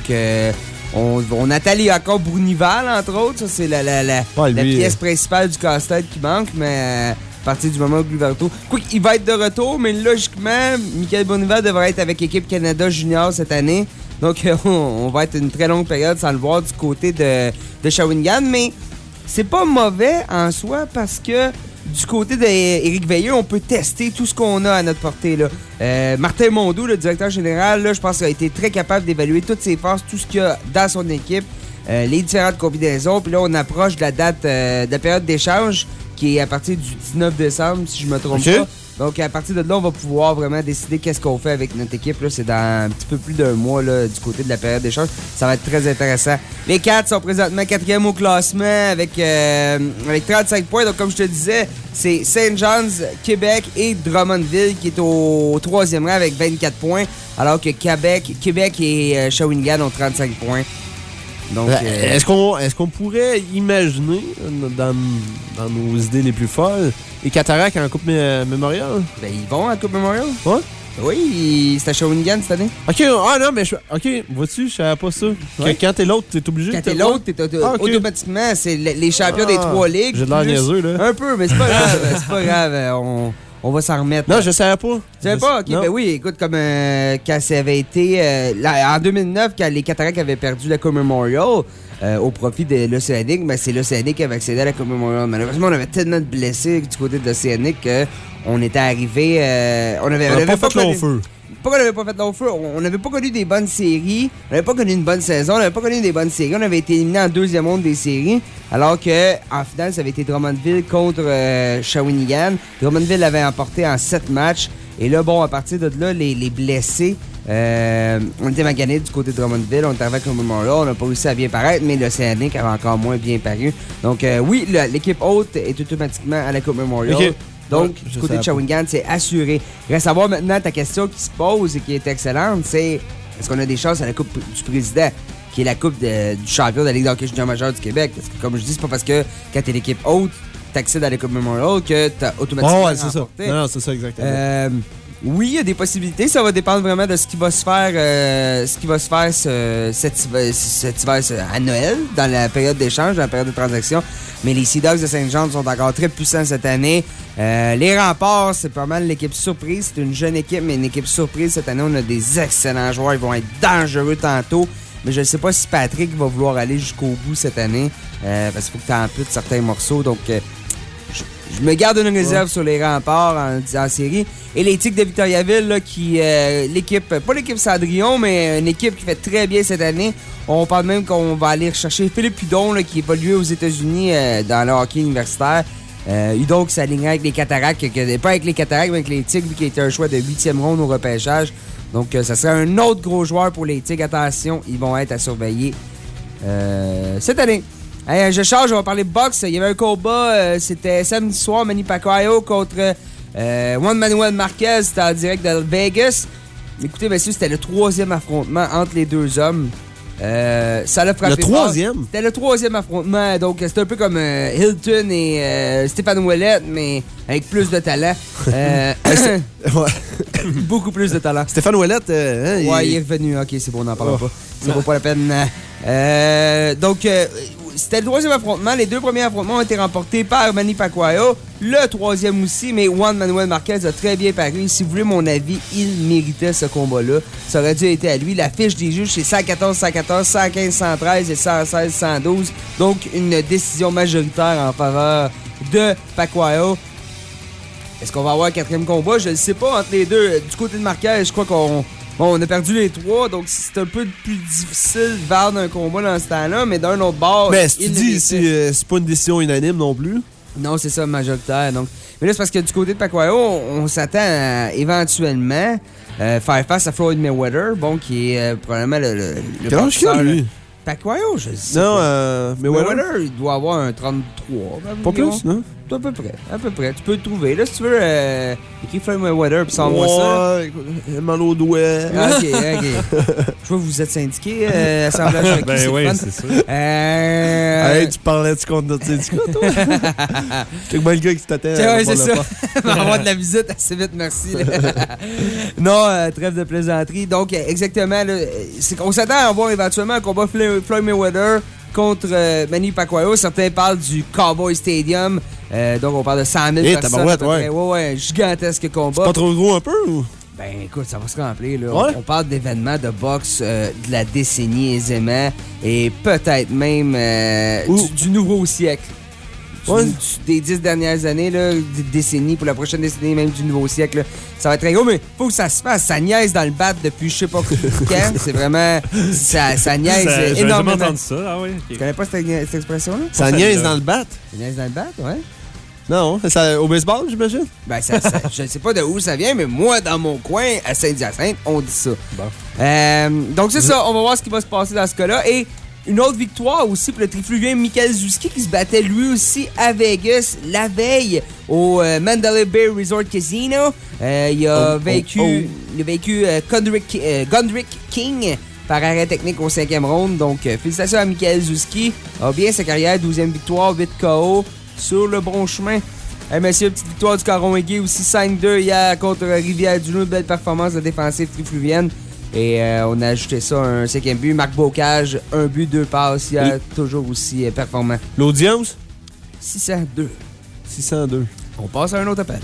on attend encore Bournival, entre autres. Ça, c'est la pièce principale du casse-tête qui manque, mais à partir du moment où Gluverto... Quoi qu'il va être de retour, mais logiquement, Michael Bournival devrait être avec l'équipe Canada Junior cette année. Donc, on va être une très longue période sans le voir du côté de Shawinigan, mais c'est pas mauvais en soi parce que du côté d'Éric Veilleux, on peut tester tout ce qu'on a à notre portée. Là. Martin Mondou, le directeur général, là, je pense qu'il a été très capable d'évaluer toutes ses forces, tout ce qu'il y a dans son équipe, les différentes combinaisons. Puis là, on approche de la date de la période d'échange qui est à partir du 19 décembre, si je me trompe pas. Donc, à partir de là, on va pouvoir vraiment décider qu'est-ce qu'on fait avec notre équipe. Là, c'est dans un petit peu plus d'un mois là, du côté de la période d'échange. Ça va être très intéressant. Les Cats sont présentement 4e au classement avec 35 points. Donc, comme je te disais, c'est St. John's, Québec et Drummondville qui est au 3e rang avec 24 points, alors que Québec et Shawinigan ont 35 points. Donc, est-ce qu'on pourrait imaginer, dans nos idées les plus folles, les Cataractes en Coupe Memorial? Ben, ils vont en Coupe Memorial. Ouais? Oui, c'est à Shawinigan cette année. OK, non, mais OK, vois-tu, je savais pas ça. Ouais. Quand t'es l'autre, t'es obligé de te voir? Quand t'es l'autre, automatiquement, c'est les champions des 3 ligues. J'ai de l'air niaiseux, là. Un peu, mais c'est pas grave, c'est pas grave. On va s'en remettre. Non, je savais pas. Tu savais pas? OK, ben oui, écoute, comme quand ça avait été... en 2009, quand les Cataractes avaient perdu la Coupe Memorial au profit de l'Océanique, ben c'est l'Océanique qui avait accédé à la Coupe Memorial. Malheureusement, on avait tellement de blessés du côté de l'Océanique qu'on était arrivé... on avait pas fait long feu. Pas qu'on n'avait pas fait long feu. On n'avait pas connu des bonnes séries. On n'avait pas connu une bonne saison. On n'avait pas connu des bonnes séries. On avait été éliminé en 2e ronde des séries. Alors qu'en finale, ça avait été Drummondville contre Shawinigan. Drummondville l'avait emporté en 7 matchs. Et là, bon, à partir de là, les blessés, on était maganés du côté de Drummondville. On était arrivé avec le Memorial. On n'a pas réussi à bien paraître, mais l'Océanique avait encore moins bien paru. Donc, oui, l'équipe haute est automatiquement à la Coupe Memorial. Okay. Donc, du côté de Shawinigan, c'est assuré. Reste à voir maintenant ta question qui se pose et qui est excellente, c'est est-ce qu'on a des chances à la Coupe du Président, qui est la Coupe du champion de la Ligue d'hockey junior majeur du Québec? Parce que, comme je dis, c'est pas parce que quand t'es l'équipe haute, t'accèdes à la Coupe Memorial que t'as automatiquement c'est ça. Non, c'est ça exactement. Oui, il y a des possibilités. Ça va dépendre vraiment de ce qui va se faire, cet hiver à Noël, dans la période d'échange, dans la période de transaction. Mais les Sea Dogs de Saint-Jean sont encore très puissants cette année. Les Remparts, c'est pas mal l'équipe surprise. C'est une jeune équipe, mais une équipe surprise. Cette année, on a des excellents joueurs. Ils vont être dangereux tantôt. Mais je ne sais pas si Patrick va vouloir aller jusqu'au bout cette année. Parce qu'il faut que tu amputes certains morceaux. Donc, je me garde une réserve sur les Remparts en série. Et les Tigres de Victoriaville, là, qui l'équipe, pas l'équipe Cendrillon, mais une équipe qui fait très bien cette année. On parle même qu'on va aller rechercher Philippe Hudon, là, qui évoluait aux États-Unis dans le hockey universitaire. Hudon qui s'alignerait avec les Cataractes, pas avec les Cataractes, mais avec les Tigres, qui était un choix de 8e ronde au repêchage. Donc, ça serait un autre gros joueur pour les Tigres. Attention, ils vont être à surveiller cette année. Hey, je change, on va parler de boxe. Il y avait un combat, c'était samedi soir, Manny Pacquiao contre Juan Manuel Marquez. C'était en direct de Vegas. Écoutez, messieurs, c'était le 3e affrontement entre les deux hommes. Ça l'a frappé. Le 3e? C'était le 3e affrontement. Donc, c'était un peu comme Hilton et Stéphane Ouellet, mais avec plus de talent. Beaucoup plus de talent. Stéphane Ouellet, ouais, il est revenu. OK, c'est bon, on n'en parlera pas. Ça vaut pas la peine. Donc, c'était le 3e affrontement. Les 2 premiers affrontements ont été remportés par Manny Pacquiao. Le 3e aussi, mais Juan Manuel Marquez a très bien paru. Si vous voulez mon avis, il méritait ce combat-là. Ça aurait dû être à lui. La fiche des juges, c'est 114-114, 115-113 et 116-112. Donc, une décision majoritaire en faveur de Pacquiao. Est-ce qu'on va avoir un 4e combat? Je ne sais pas entre les deux. Du côté de Marquez, je crois on a perdu les 3, donc c'est un peu plus difficile de vendre un combat dans ce temps-là, mais d'un autre bord... Mais si tu dis, c'est pas une décision unanime non plus. Non, c'est ça, majoritaire. Donc. Mais là, c'est parce que du côté de Pacquiao, on s'attend à, éventuellement faire face à Floyd Mayweather, bon, qui est probablement le quel âge qu'il a, lui? Pacquiao, je sais non, pas. Mayweather, il doit avoir un 33. Pas plus, non? À peu près, à peu près. Tu peux le trouver. Là, si tu veux, écris Floyd Mayweather puis sors-moi ça. Ouais, mal au doigt. OK. Je vois que vous êtes syndiqué, assemblage avec Ben oui, c'est ça. Hey, tu parlais du compte de syndicat, toi? C'est que le gars qui t'attend. Ouais, c'est ça. On va avoir de la visite assez vite, merci. Non, trêve de plaisanterie. Donc, exactement, là, on s'attend à avoir éventuellement un combat Floyd Mayweather contre Manny Pacquiao. Certains parlent du Cowboy Stadium. Donc, on parle de 100 000 personnes. Ouais, gigantesque combat. C'est pas trop gros un peu, ou? Ben, écoute, ça va se remplir, là. Ouais. On parle d'événements de boxe de la décennie aisément et peut-être même du nouveau siècle. Des 10 dernières années, là, des décennies, pour la prochaine décennie, même du nouveau siècle, là, ça va être très gros, mais faut que ça se fasse. Ça niaise dans le bat depuis je sais pas quand. C'est vraiment. Ça niaise énormément. J'ai jamais entendu ça, ah oui. Okay. Tu connais pas cette expression-là? Ça niaise dans le bat? Ça niaise dans le bat, ouais. Non, au baseball, j'imagine? Ben, je ne sais pas de où ça vient, mais moi, dans mon coin, à Saint-Hyacinthe, on dit ça. Bon. Donc, c'est ça. On va voir ce qui va se passer dans ce cas-là. Et une autre victoire aussi pour le trifluvien Mikael Zuzki qui se battait lui aussi à Vegas la veille au Mandalay Bay Resort Casino. Il a vaincu Gondrick King par arrêt technique au 5e round. Donc, félicitations à Mikael Zuzki. A bien sa carrière, 12e victoire, 8 KO sur le bon chemin. Hey, messieurs, petite victoire du Caron Aiguë aussi 5-2 hier contre Rivière-du-Loup. Une belle performance de défensive trifluvienne. Et on a ajouté ça un 5e but. Marc Bocage, 1 but, 2 passes hier, toujours aussi performant. L'audience? 602. 602. On passe à un autre appel.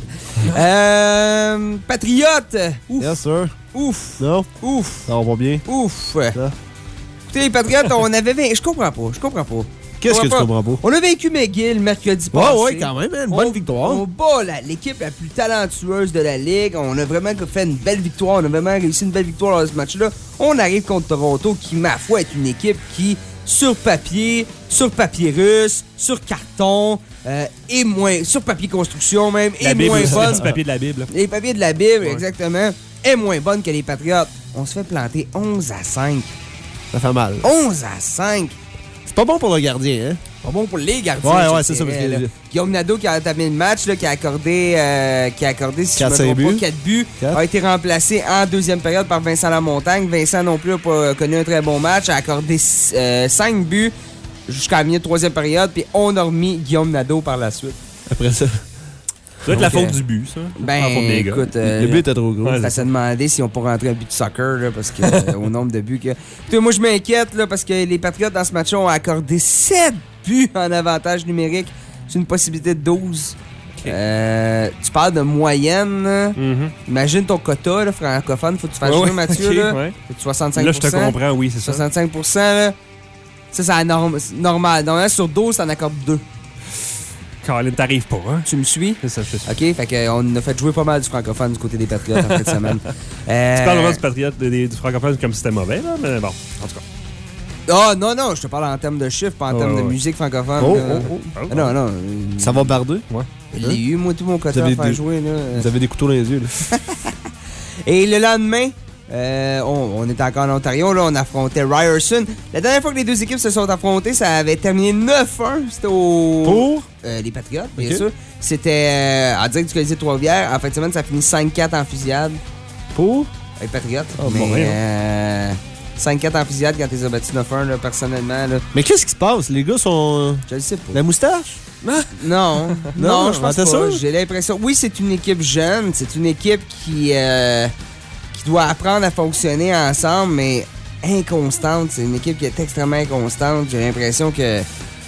Patriote! Ouf! Yes, sir. Ouf! Non? Ouf! Ça va bien? Ouf! Ça. Écoutez, les Patriotes, on avait vaincu. Je comprends pas. Qu'est-ce que tu comprends pas? On a vaincu McGill mercredi passé. Ouais, quand même, une bonne victoire. On bat l'équipe la plus talentueuse de la Ligue. On a vraiment fait une belle victoire. On a vraiment réussi une belle victoire dans ce match-là. On arrive contre Toronto, qui, ma foi, est une équipe qui, sur papier russe, sur carton, sur papier construction même, est moins bonne. Les papiers de la Bible. Les papiers de la Bible, exactement, est moins bonne que les Patriotes. On se fait planter 11-5. Ça fait mal. 11-5. C'est pas bon pour le gardien, hein? Pas bon pour les gardiens. Ouais, c'est ça. Parce que... Guillaume Nadeau qui a entamé le match, là, qui a accordé si 4 je me trompe pas, 4 buts, a été remplacé en deuxième période par Vincent Lamontagne. Vincent non plus n'a pas connu un très bon match, a accordé 5 buts jusqu'à la milieu de troisième période, puis on a remis Guillaume Nadeau par la suite. Après ça... Ça doit être la faute du but, ça. Ben, écoute, le but était trop gros. Ça s'est demandé si on pourrait rentrer un but de soccer, là, parce que au nombre de buts que... Écoutez, moi, je m'inquiète, là, parce que les Patriotes, dans ce match-là, ont accordé 7 buts en avantage numérique. C'est une possibilité de 12. Okay. Tu parles de moyenne. Imagine ton quota, là, francophone. Faut que tu fasses jouer, Mathieu. Okay, là. Ouais. 65%. Là, je te comprends, oui, c'est ça. 65%, là. Ça, c'est normal. Normalement, sur 12, t'en accordes 2. Colin, t'arrives pas, hein? Tu me suis? C'est ça, je te suis. OK, fait qu'on a fait jouer pas mal du francophone du côté des Patriotes en fin de semaine. Tu parles vraiment du Patriote, du francophone comme si c'était mauvais, là, mais bon, en tout cas. Ah, non, je te parle en termes de chiffres, pas en termes de musique francophone. Non. Ça va barder? Ouais. Je l'ai eu, moi, tout mon côté à faire jouer, là. Vous avez des couteaux dans les yeux, là. Et le lendemain, on était encore en Ontario, là, on affrontait Ryerson. La dernière fois que les deux équipes se sont affrontées, ça avait terminé 9-1. C'était Pour les Patriotes, bien sûr. C'était en direct du Colisée de Trois-Rivières. En fin de semaine, ça a fini 5-4 en fusillade. Pour les Patriotes. Oh, mais 5-4 en fusillade quand ils ont battu 9-1, là, personnellement. Là. Mais qu'est-ce qui se passe? Les gars sont... Je le sais pas. La moustache? Non, je pense pas. J'ai l'impression... Oui, c'est une équipe jeune. C'est une équipe qui doit apprendre à fonctionner ensemble, mais inconstante. C'est une équipe qui est extrêmement inconstante. J'ai l'impression que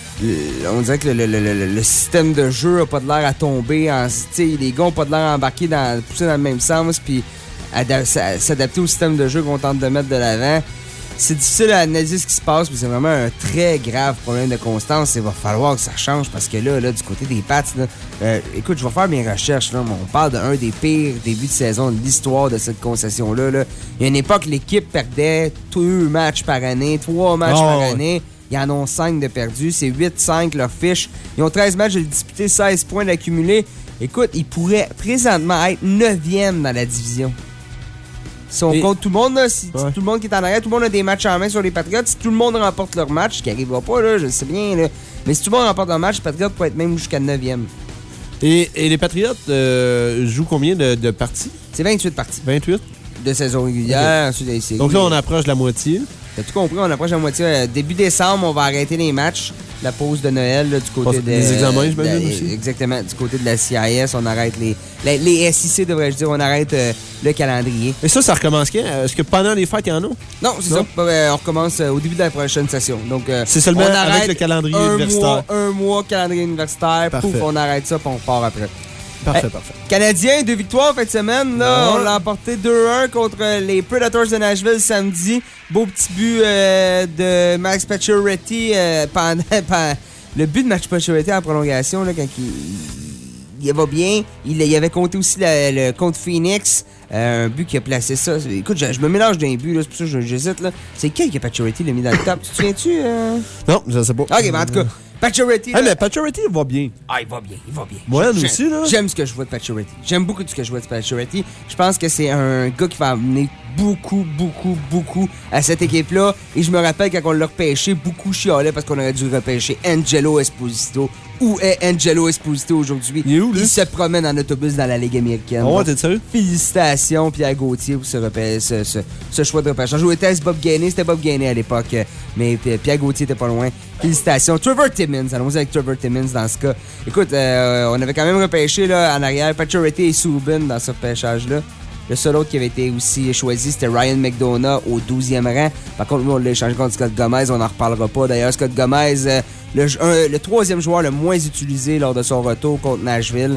on dirait que le système de jeu a pas de l'air à tomber. Les gars ont pas de l'air à embarquer pousser dans le même sens, puis s'adapter au système de jeu qu'on tente de mettre de l'avant. C'est difficile à analyser ce qui se passe, mais c'est vraiment un très grave problème de constance. Il va falloir que ça change parce que là du côté des Pats, écoute, je vais faire mes recherches. Là, on parle d'un des pires débuts de saison de l'histoire de cette concession-là. Là. Il y a une époque, l'équipe perdait 2 matchs par année, 3 matchs par année. Ils en ont 5 de perdus. C'est 8-5 leur fiche. Ils ont 13 matchs de disputés, 16 points d'accumulés. Écoute, ils pourraient présentement être 9e dans la division. Si on compte tout le monde, là, si tout le monde qui est en arrière, tout le monde a des matchs en main sur les Patriots. Si tout le monde remporte leur match, ce qui n'arrivera pas, là, je sais bien, là, mais si tout le monde remporte leur match, les Patriots pourraient être même jusqu'à 9e. Et les Patriots jouent combien de parties? C'est 28 parties. 28? De saison régulière, ensuite des séries. Donc là, on approche de la moitié. T'as tout compris, on approche de la moitié. Début décembre, on va arrêter les matchs. La pause de Noël, là, du côté des examens, j'imagine aussi. Exactement, du côté de la CIS, on arrête les SIC, devrais-je dire, on arrête le calendrier. Et ça recommence quand? Est-ce que pendant les fêtes, il y en a? Non, c'est ça. On recommence au début de la prochaine session. Donc, c'est seulement avec le calendrier universitaire. Un mois, calendrier universitaire. Parfait. Pouf, on arrête ça, puis on repart après. Parfait. Canadiens, 2 victoires en fin de semaine. Là, on l'a emporté 2-1 contre les Predators de Nashville samedi. Beau petit but de Max Pacioretty pendant le but de Max Pacioretty en prolongation, là, quand il va bien. Il avait compté aussi le contre Phoenix. Un but qui a placé ça. Écoute, je me mélange d'un but, c'est pour ça que j'hésite. Là. C'est quel que Pacioretty l'a mis dans le top? Tu te souviens-tu? Non, je ne sais pas. OK, mais en tout cas, Pacioretty. Mais Pacioretty, il va bien. Ah, il va bien. Moi, nous aussi, là. J'aime ce que je vois de Pacioretty. J'aime beaucoup ce que je vois de Pacioretty. Je pense que c'est un gars qui va amener beaucoup à cette équipe-là. Et je me rappelle quand on l'a repêché, beaucoup chialait parce qu'on aurait dû repêcher Angelo Esposito. Où est Angelo Esposito aujourd'hui? Il est où, là? Il se promène en autobus dans la Ligue américaine. Oh, t'es sérieux? Félicitations, Pierre Gauthier, pour ce choix de repêchage. Joué test Bob Gainey, c'était Bob Gainey à l'époque, mais Pierre Gauthier était pas loin. Félicitations. Trevor Timmins, allons-y avec Trevor Timmins dans ce cas. Écoute, on avait quand même repêché là, en arrière Pacioretty et Subban dans ce repêchage-là. Le seul autre qui avait été aussi choisi, c'était Ryan McDonough au 12e rang. Par contre, nous, on l'a échangé contre Scott Gomez. On n'en reparlera pas. D'ailleurs, Scott Gomez, le troisième joueur le moins utilisé lors de son retour contre Nashville.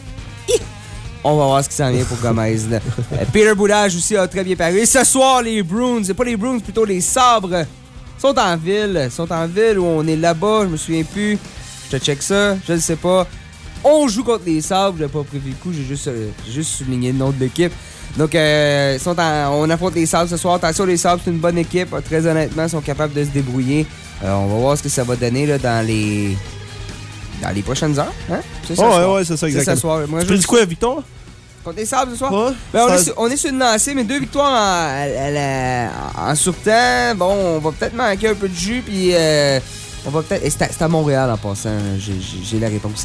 On va voir ce qui s'en vient pour Gomez. Peter Boudage aussi a très bien paru. Et ce soir, les Bruins, c'est pas les Bruins, plutôt les Sabres, sont en ville ou on est là-bas, je me souviens plus. Je te check ça, je ne sais pas. On joue contre les Sabres, j'ai pas prévu le coup, j'ai juste souligné le nom de l'équipe. Donc, on affronte les Sabres ce soir. Attention, les Sabres, c'est une bonne équipe. Très honnêtement, ils sont capables de se débrouiller. On va voir ce que ça va donner là, dans les prochaines heures. Hein? C'est ça, ouais, c'est ça, exactement. C'est ce soir. Moi, tu dis quoi, la victoire? Contre les Sabres ce soir? Ouais. Ben, on est sur une lancée, mais 2 victoires en surtemps. Bon, on va peut-être manquer un peu de jus, puis on va peut-être... C'est à Montréal en passant, j'ai la réponse.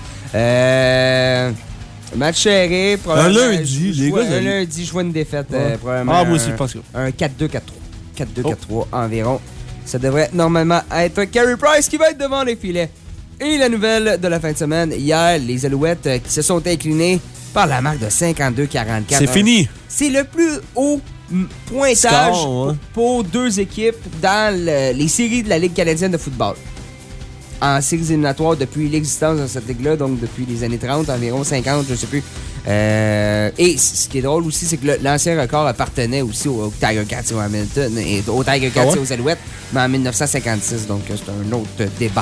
Match serré, probablement. Un lundi, les gars. Un lundi, je vois une défaite, probablement. Ah, moi aussi, je pense que... Un 4-2-4-3. 4-2-4-3 environ. Ça devrait normalement être Carey Price qui va être devant les filets. Et la nouvelle de la fin de semaine, hier, les Alouettes qui se sont inclinés par la marque de 52-44. C'est fini. C'est le plus haut pointage pour 2 équipes dans les séries de la Ligue canadienne de football. En séries éliminatoires depuis l'existence de cette ligue-là, donc depuis les années 30, environ 50, je ne sais plus. Et ce qui est drôle aussi, c'est que l'ancien record appartenait aussi au Tiger Cats au Hamilton et au Tiger Cats et aux Alouettes, mais en 1956, donc c'est un autre débat.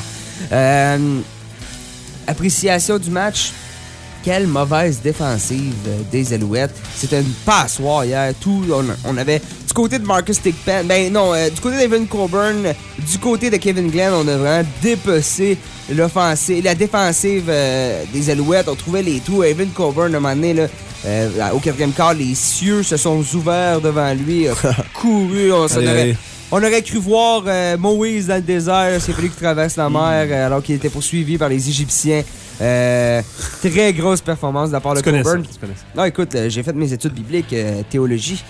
Appréciation du match. Quelle mauvaise défensive des Alouettes. C'était une passoire hier. On avait du côté de Marcus Thigpen, du côté d'Evan Coburn, du côté de Kevin Glenn, on a vraiment dépecé la défensive des Alouettes. On trouvait les trous. Evan Coburn, à un moment donné, là, au 4e quart, les cieux se sont ouverts devant lui. Couru, on aurait cru voir Moïse dans le désert. C'est fallu qu'il traverse la mer alors qu'il était poursuivi par les Égyptiens. Très grosse performance de la part de Coburn. Non, écoute, j'ai fait mes études bibliques, théologie.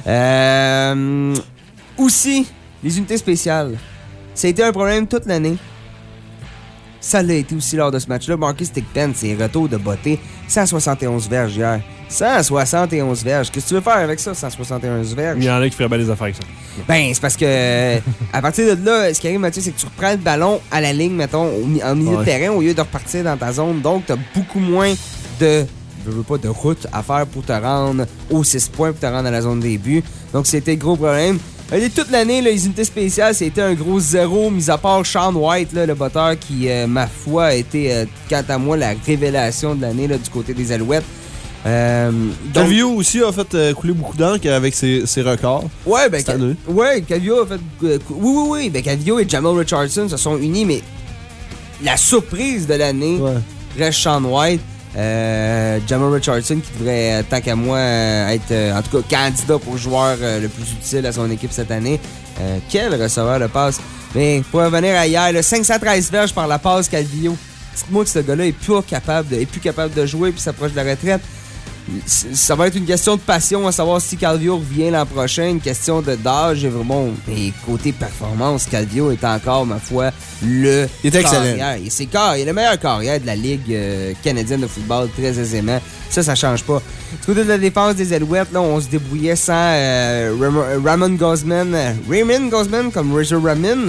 Aussi, les unités spéciales. Ça a été un problème toute l'année. Ça l'a été aussi lors de ce match-là. Marcus Thigpen, ses retours de beauté. 171 verges hier. 171 verges. Qu'est-ce que tu veux faire avec ça, 171 verges? Il y en a qui feraient bien des affaires avec ça. Ben, c'est parce que à partir de là, ce qui arrive, Mathieu, c'est que tu reprends le ballon à la ligne, mettons, en milieu de terrain, au lieu de repartir dans ta zone. Donc, tu as beaucoup moins de route à faire pour te rendre aux 6 points, pour te rendre à la zone des buts. Donc, c'était le gros problème. Toute l'année, là, les unités spéciales, c'était un gros zéro, mis à part Sean White, là, le batteur qui, ma foi, a été, quant à moi, la révélation de l'année là, du côté des Alouettes. Calvillo aussi a fait couler beaucoup d'encre avec ses records. Ouais, Calvillo a fait... Oui. Ben, Calvillo et Jamal Richardson se sont unis, mais la surprise de l'année reste Sean White. Jamal Richardson qui devrait, tant qu'à moi, être en tout cas candidat pour joueur le plus utile à son équipe cette année. Quel receveur de passe. Mais pour revenir à hier, 513 verges par la passe Calvillo. Dites-moi que ce gars-là est plus capable de jouer puis s'approche de la retraite. Ça va être une question de passion à savoir si Calvillo revient l'an prochain, une question d'âge et vraiment. Et côté performance, Calvillo est encore, ma foi, il est excellent. Il est le meilleur carrière de la Ligue canadienne de football, très aisément. Ça change pas. Du côté de la défense des Alouettes, là, on se débrouillait sans Ramon Guzman, comme Razor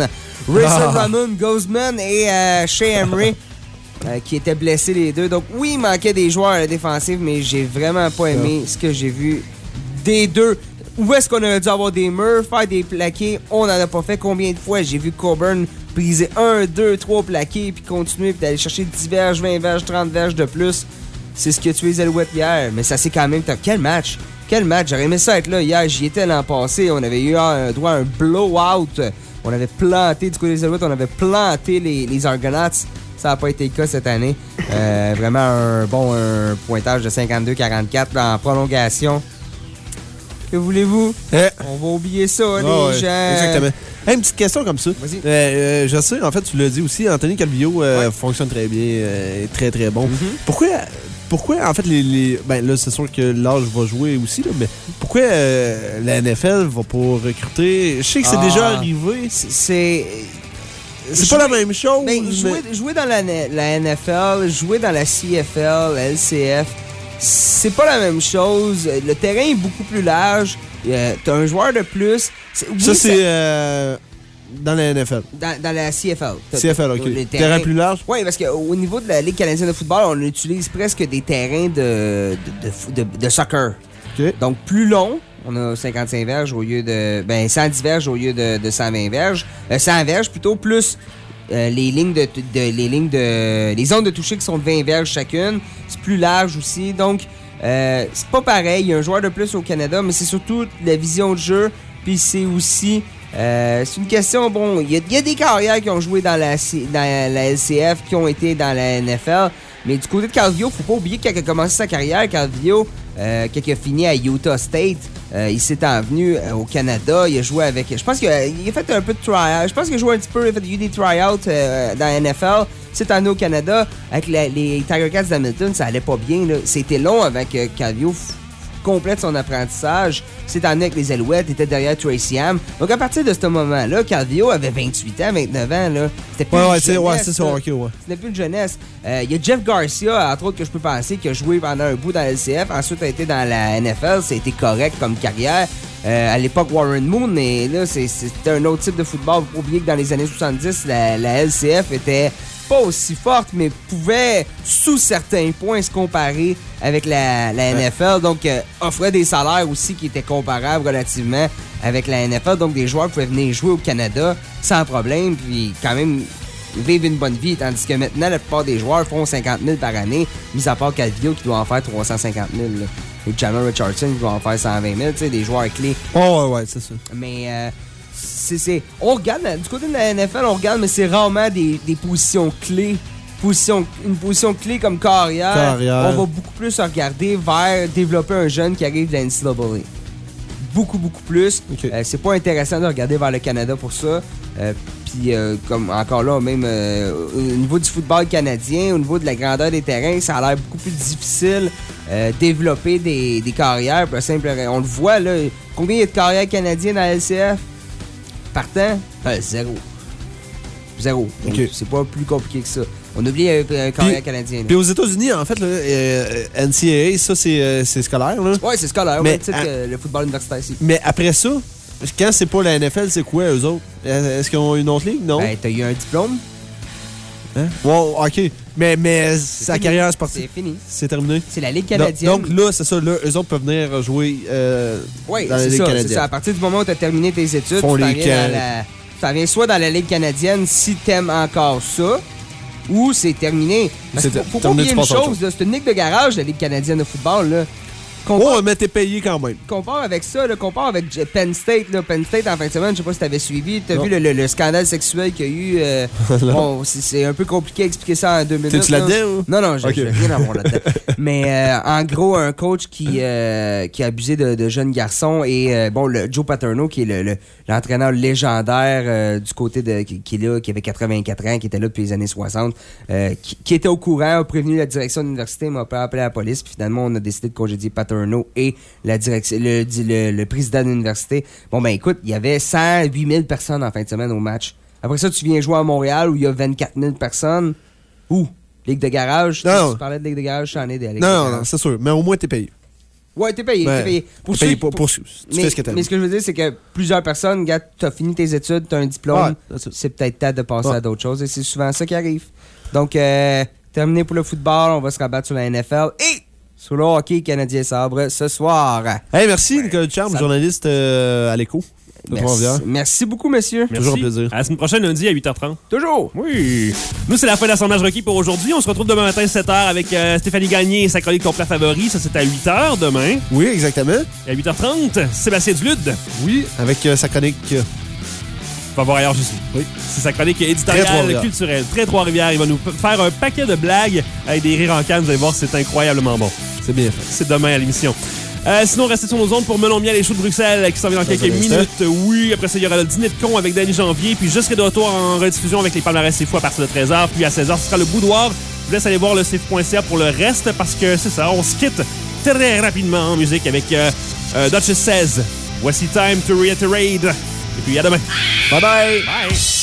Ramon Guzman et Shea Emery. Qui étaient blessés les deux. Donc oui, il manquait des joueurs à la défensive, mais j'ai vraiment pas aimé ce que j'ai vu des deux. Où est-ce qu'on aurait dû avoir des murs, faire des plaqués? On n'en a pas fait. Combien de fois j'ai vu Coburn briser 1, 2, 3 plaqués, puis continuer, puis d'aller chercher 10 verges, 20 verges, 30 verges de plus? C'est ce que tu les Alouettes hier. Mais ça c'est quand même... Quel match! J'aurais aimé ça être là hier. J'y étais l'an passé. On avait eu droit à un blowout. On avait planté, du côté des Alouettes, on avait planté les Argonauts. Ça n'a pas été le cas cette année. Vraiment un pointage de 52-44 en prolongation. Que voulez-vous? On va oublier ça, les gens. Exactement. Une petite question comme ça. Vas-y. Je sais, en fait, tu l'as dit aussi, Anthony Calvillo fonctionne très bien, est très très bon. Pourquoi, en fait, ben là, c'est sûr que l'âge va jouer aussi, là, mais pourquoi la NFL va pas recruter? Je sais que c'est déjà arrivé. C'est pas la même chose. Jouer dans la NFL, jouer dans la CFL, la LCF, c'est pas la même chose. Le terrain est beaucoup plus large. T'as un joueur de plus. C'est dans la NFL. Dans la CFL. CFL, OK. Terrain plus large? Oui, parce qu'au niveau de la Ligue canadienne de football, on utilise presque des terrains de soccer. Okay. Donc, plus long. On a 55 verges au lieu de... 110 verges au lieu de 120 verges. 100 verges plutôt, plus les zones de toucher qui sont de 20 verges chacune. C'est plus large aussi. Donc, c'est pas pareil. Il y a un joueur de plus au Canada, mais c'est surtout la vision de jeu. Puis c'est aussi... c'est une question... Bon, il y a des carrières qui ont joué dans la LCF, qui ont été dans la NFL. Mais du côté de Calvillo, faut pas oublier qu'il a commencé sa carrière. Calvillo, quand il a fini à Utah State, il s'est envenu au Canada. Il a joué avec... Je pense qu'il a fait un peu de try-out. Je pense qu'il a joué un petit peu. Il a eu des try-outs dans la NFL. Il s'est emmené au Canada. Avec les Tiger Cats d'Hamilton, ça allait pas bien. C'était long avant que Calvillo complète son apprentissage. C'est emmené avec les Alouettes, était derrière Tracy Ham. Donc, à partir de ce moment-là, Calvillo avait 28 ans, 29 ans. Là. C'était plus une jeunesse. C'est ça, OK, ouais. C'était plus une jeunesse. Il y a Jeff Garcia, entre autres, que je peux penser, qui a joué pendant un bout dans la LCF. Ensuite, a été dans la NFL. Ça a été correct comme carrière. À l'époque, Warren Moon, mais là, c'était un autre type de football. Faut pas oublier que dans les années 70, la LCF était pas aussi forte, mais pouvait, sous certains points, se comparer avec la NFL. Donc, offrait des salaires aussi qui étaient comparables relativement avec la NFL. Donc, des joueurs pouvaient venir jouer au Canada sans problème, puis quand même vivre une bonne vie. Tandis que maintenant, la plupart des joueurs font 50 000 par année, mis à part Calvillo qui doit en faire 350 000. Là. Et Jamal Richardson qui doit en faire 120 000. Tu sais, des joueurs clés. Ouais, c'est ça. Mais... on regarde, du côté de la NFL, on regarde, mais c'est rarement des positions clés. Une position clé comme carrière. On va beaucoup plus regarder vers développer un jeune qui arrive de la NCAA. Beaucoup plus. Okay. C'est pas intéressant de regarder vers le Canada pour ça. Puis, comme encore là, même au niveau du football canadien, au niveau de la grandeur des terrains, ça a l'air beaucoup plus difficile développer des carrières. Par exemple, on le voit, là. Combien il y a de carrières canadiennes à la LCF? Partant, zéro. Donc, c'est pas plus compliqué que ça. On oublie un carrière canadien. Puis aux États-Unis, en fait, NCAA, ça, c'est scolaire. Là. Ouais, c'est scolaire. Mais le football universitaire ici. Mais après ça, quand c'est pas la NFL, c'est quoi, eux autres? Est-ce qu'ils ont une autre ligue? Non? T'as eu un diplôme. Hein? Wow, OK. Mais sa carrière sportive. C'est fini. C'est terminé. C'est la Ligue canadienne. Donc là, c'est ça. Là, eux autres peuvent venir jouer dans la Ligue canadienne. C'est ça. À partir du moment où tu as terminé tes études, tu viens soit dans la Ligue canadienne si t'aimes encore ça, ou c'est terminé. Parce qu'il faut pas oublier une chose, là, c'est une ligue de garage, la Ligue canadienne de football. Là. Mais t'es payé quand même. Compare avec ça, compare avec Penn State. Là. Penn State, en fin de semaine, je sais pas si t'avais suivi, t'as vu le scandale sexuel qu'il y a eu. Bon, c'est un peu compliqué à expliquer ça en 2 minutes. T'es-tu là-dedans? Non, j'ai rien à voir là-dedans. Mais en gros, un coach qui a abusé de jeunes garçons et le Joe Paterno, qui est l'entraîneur légendaire du côté qui est là, qui avait 84 ans, qui était là depuis les années 60, qui était au courant, a prévenu la direction de l'université, m'a appelé la police, puis finalement, on a décidé de congédier Paterno et la direction, le président de l'université. Bon, ben écoute, il y avait 108 000 personnes en fin de semaine au match. Après ça, tu viens jouer à Montréal où il y a 24 000 personnes. Où? Ligue de garage? Non. Tu parlais de Ligue de garage, j'en ai des Ligue Non, c'est sûr. Mais au moins, t'es payé. Ouais, t'es payé. T'es payé. Tu fais ce que t'aimes. Mais ce que je veux dire, c'est que plusieurs personnes, regarde, t'as fini tes études, t'as un diplôme, c'est peut-être temps de passer à d'autres choses et c'est souvent ça qui arrive. Donc, terminé pour le football, on va se rabattre sur la NFL et sur le hockey canadien sabre ce soir. Hey, merci Nicolas Charme, journaliste à l'Écho. Merci beaucoup, messieurs. Toujours un plaisir. À la semaine prochaine, lundi à 8h30. Toujours. Oui. Nous, c'est la fin de l'assemblage requis pour aujourd'hui. On se retrouve demain matin à 7h avec Stéphanie Gagné et sa chronique Ton plat favori. Ça, c'est à 8h demain. Oui, exactement. Et à 8h30, Sébastien Dulude. Oui, avec sa chronique... Va voir ailleurs, je suis. Oui. C'est sa chronique éditoriale, culturelle. Très Trois-Rivières. Il va nous faire un paquet de blagues avec des rires en canne. Vous allez voir, c'est incroyablement bon. C'est bien fait. C'est demain à l'émission. Sinon, restez sur nos ondes pour Melon Miel et Choux de Bruxelles qui s'en vient dans quelques minutes. Oui, après ça, il y aura le dîner de con avec Danny Janvier. Puis je serai de retour en rediffusion avec les palmarès C'est Fou à partir de 13h. Puis à 16h, ce sera le boudoir. Je vous laisse aller voir le cfou.ca pour le reste parce que c'est ça, on se quitte très rapidement en musique avec Duchess Says. Voici Time to Reiterate. Et puis à demain. Bye bye. Bye.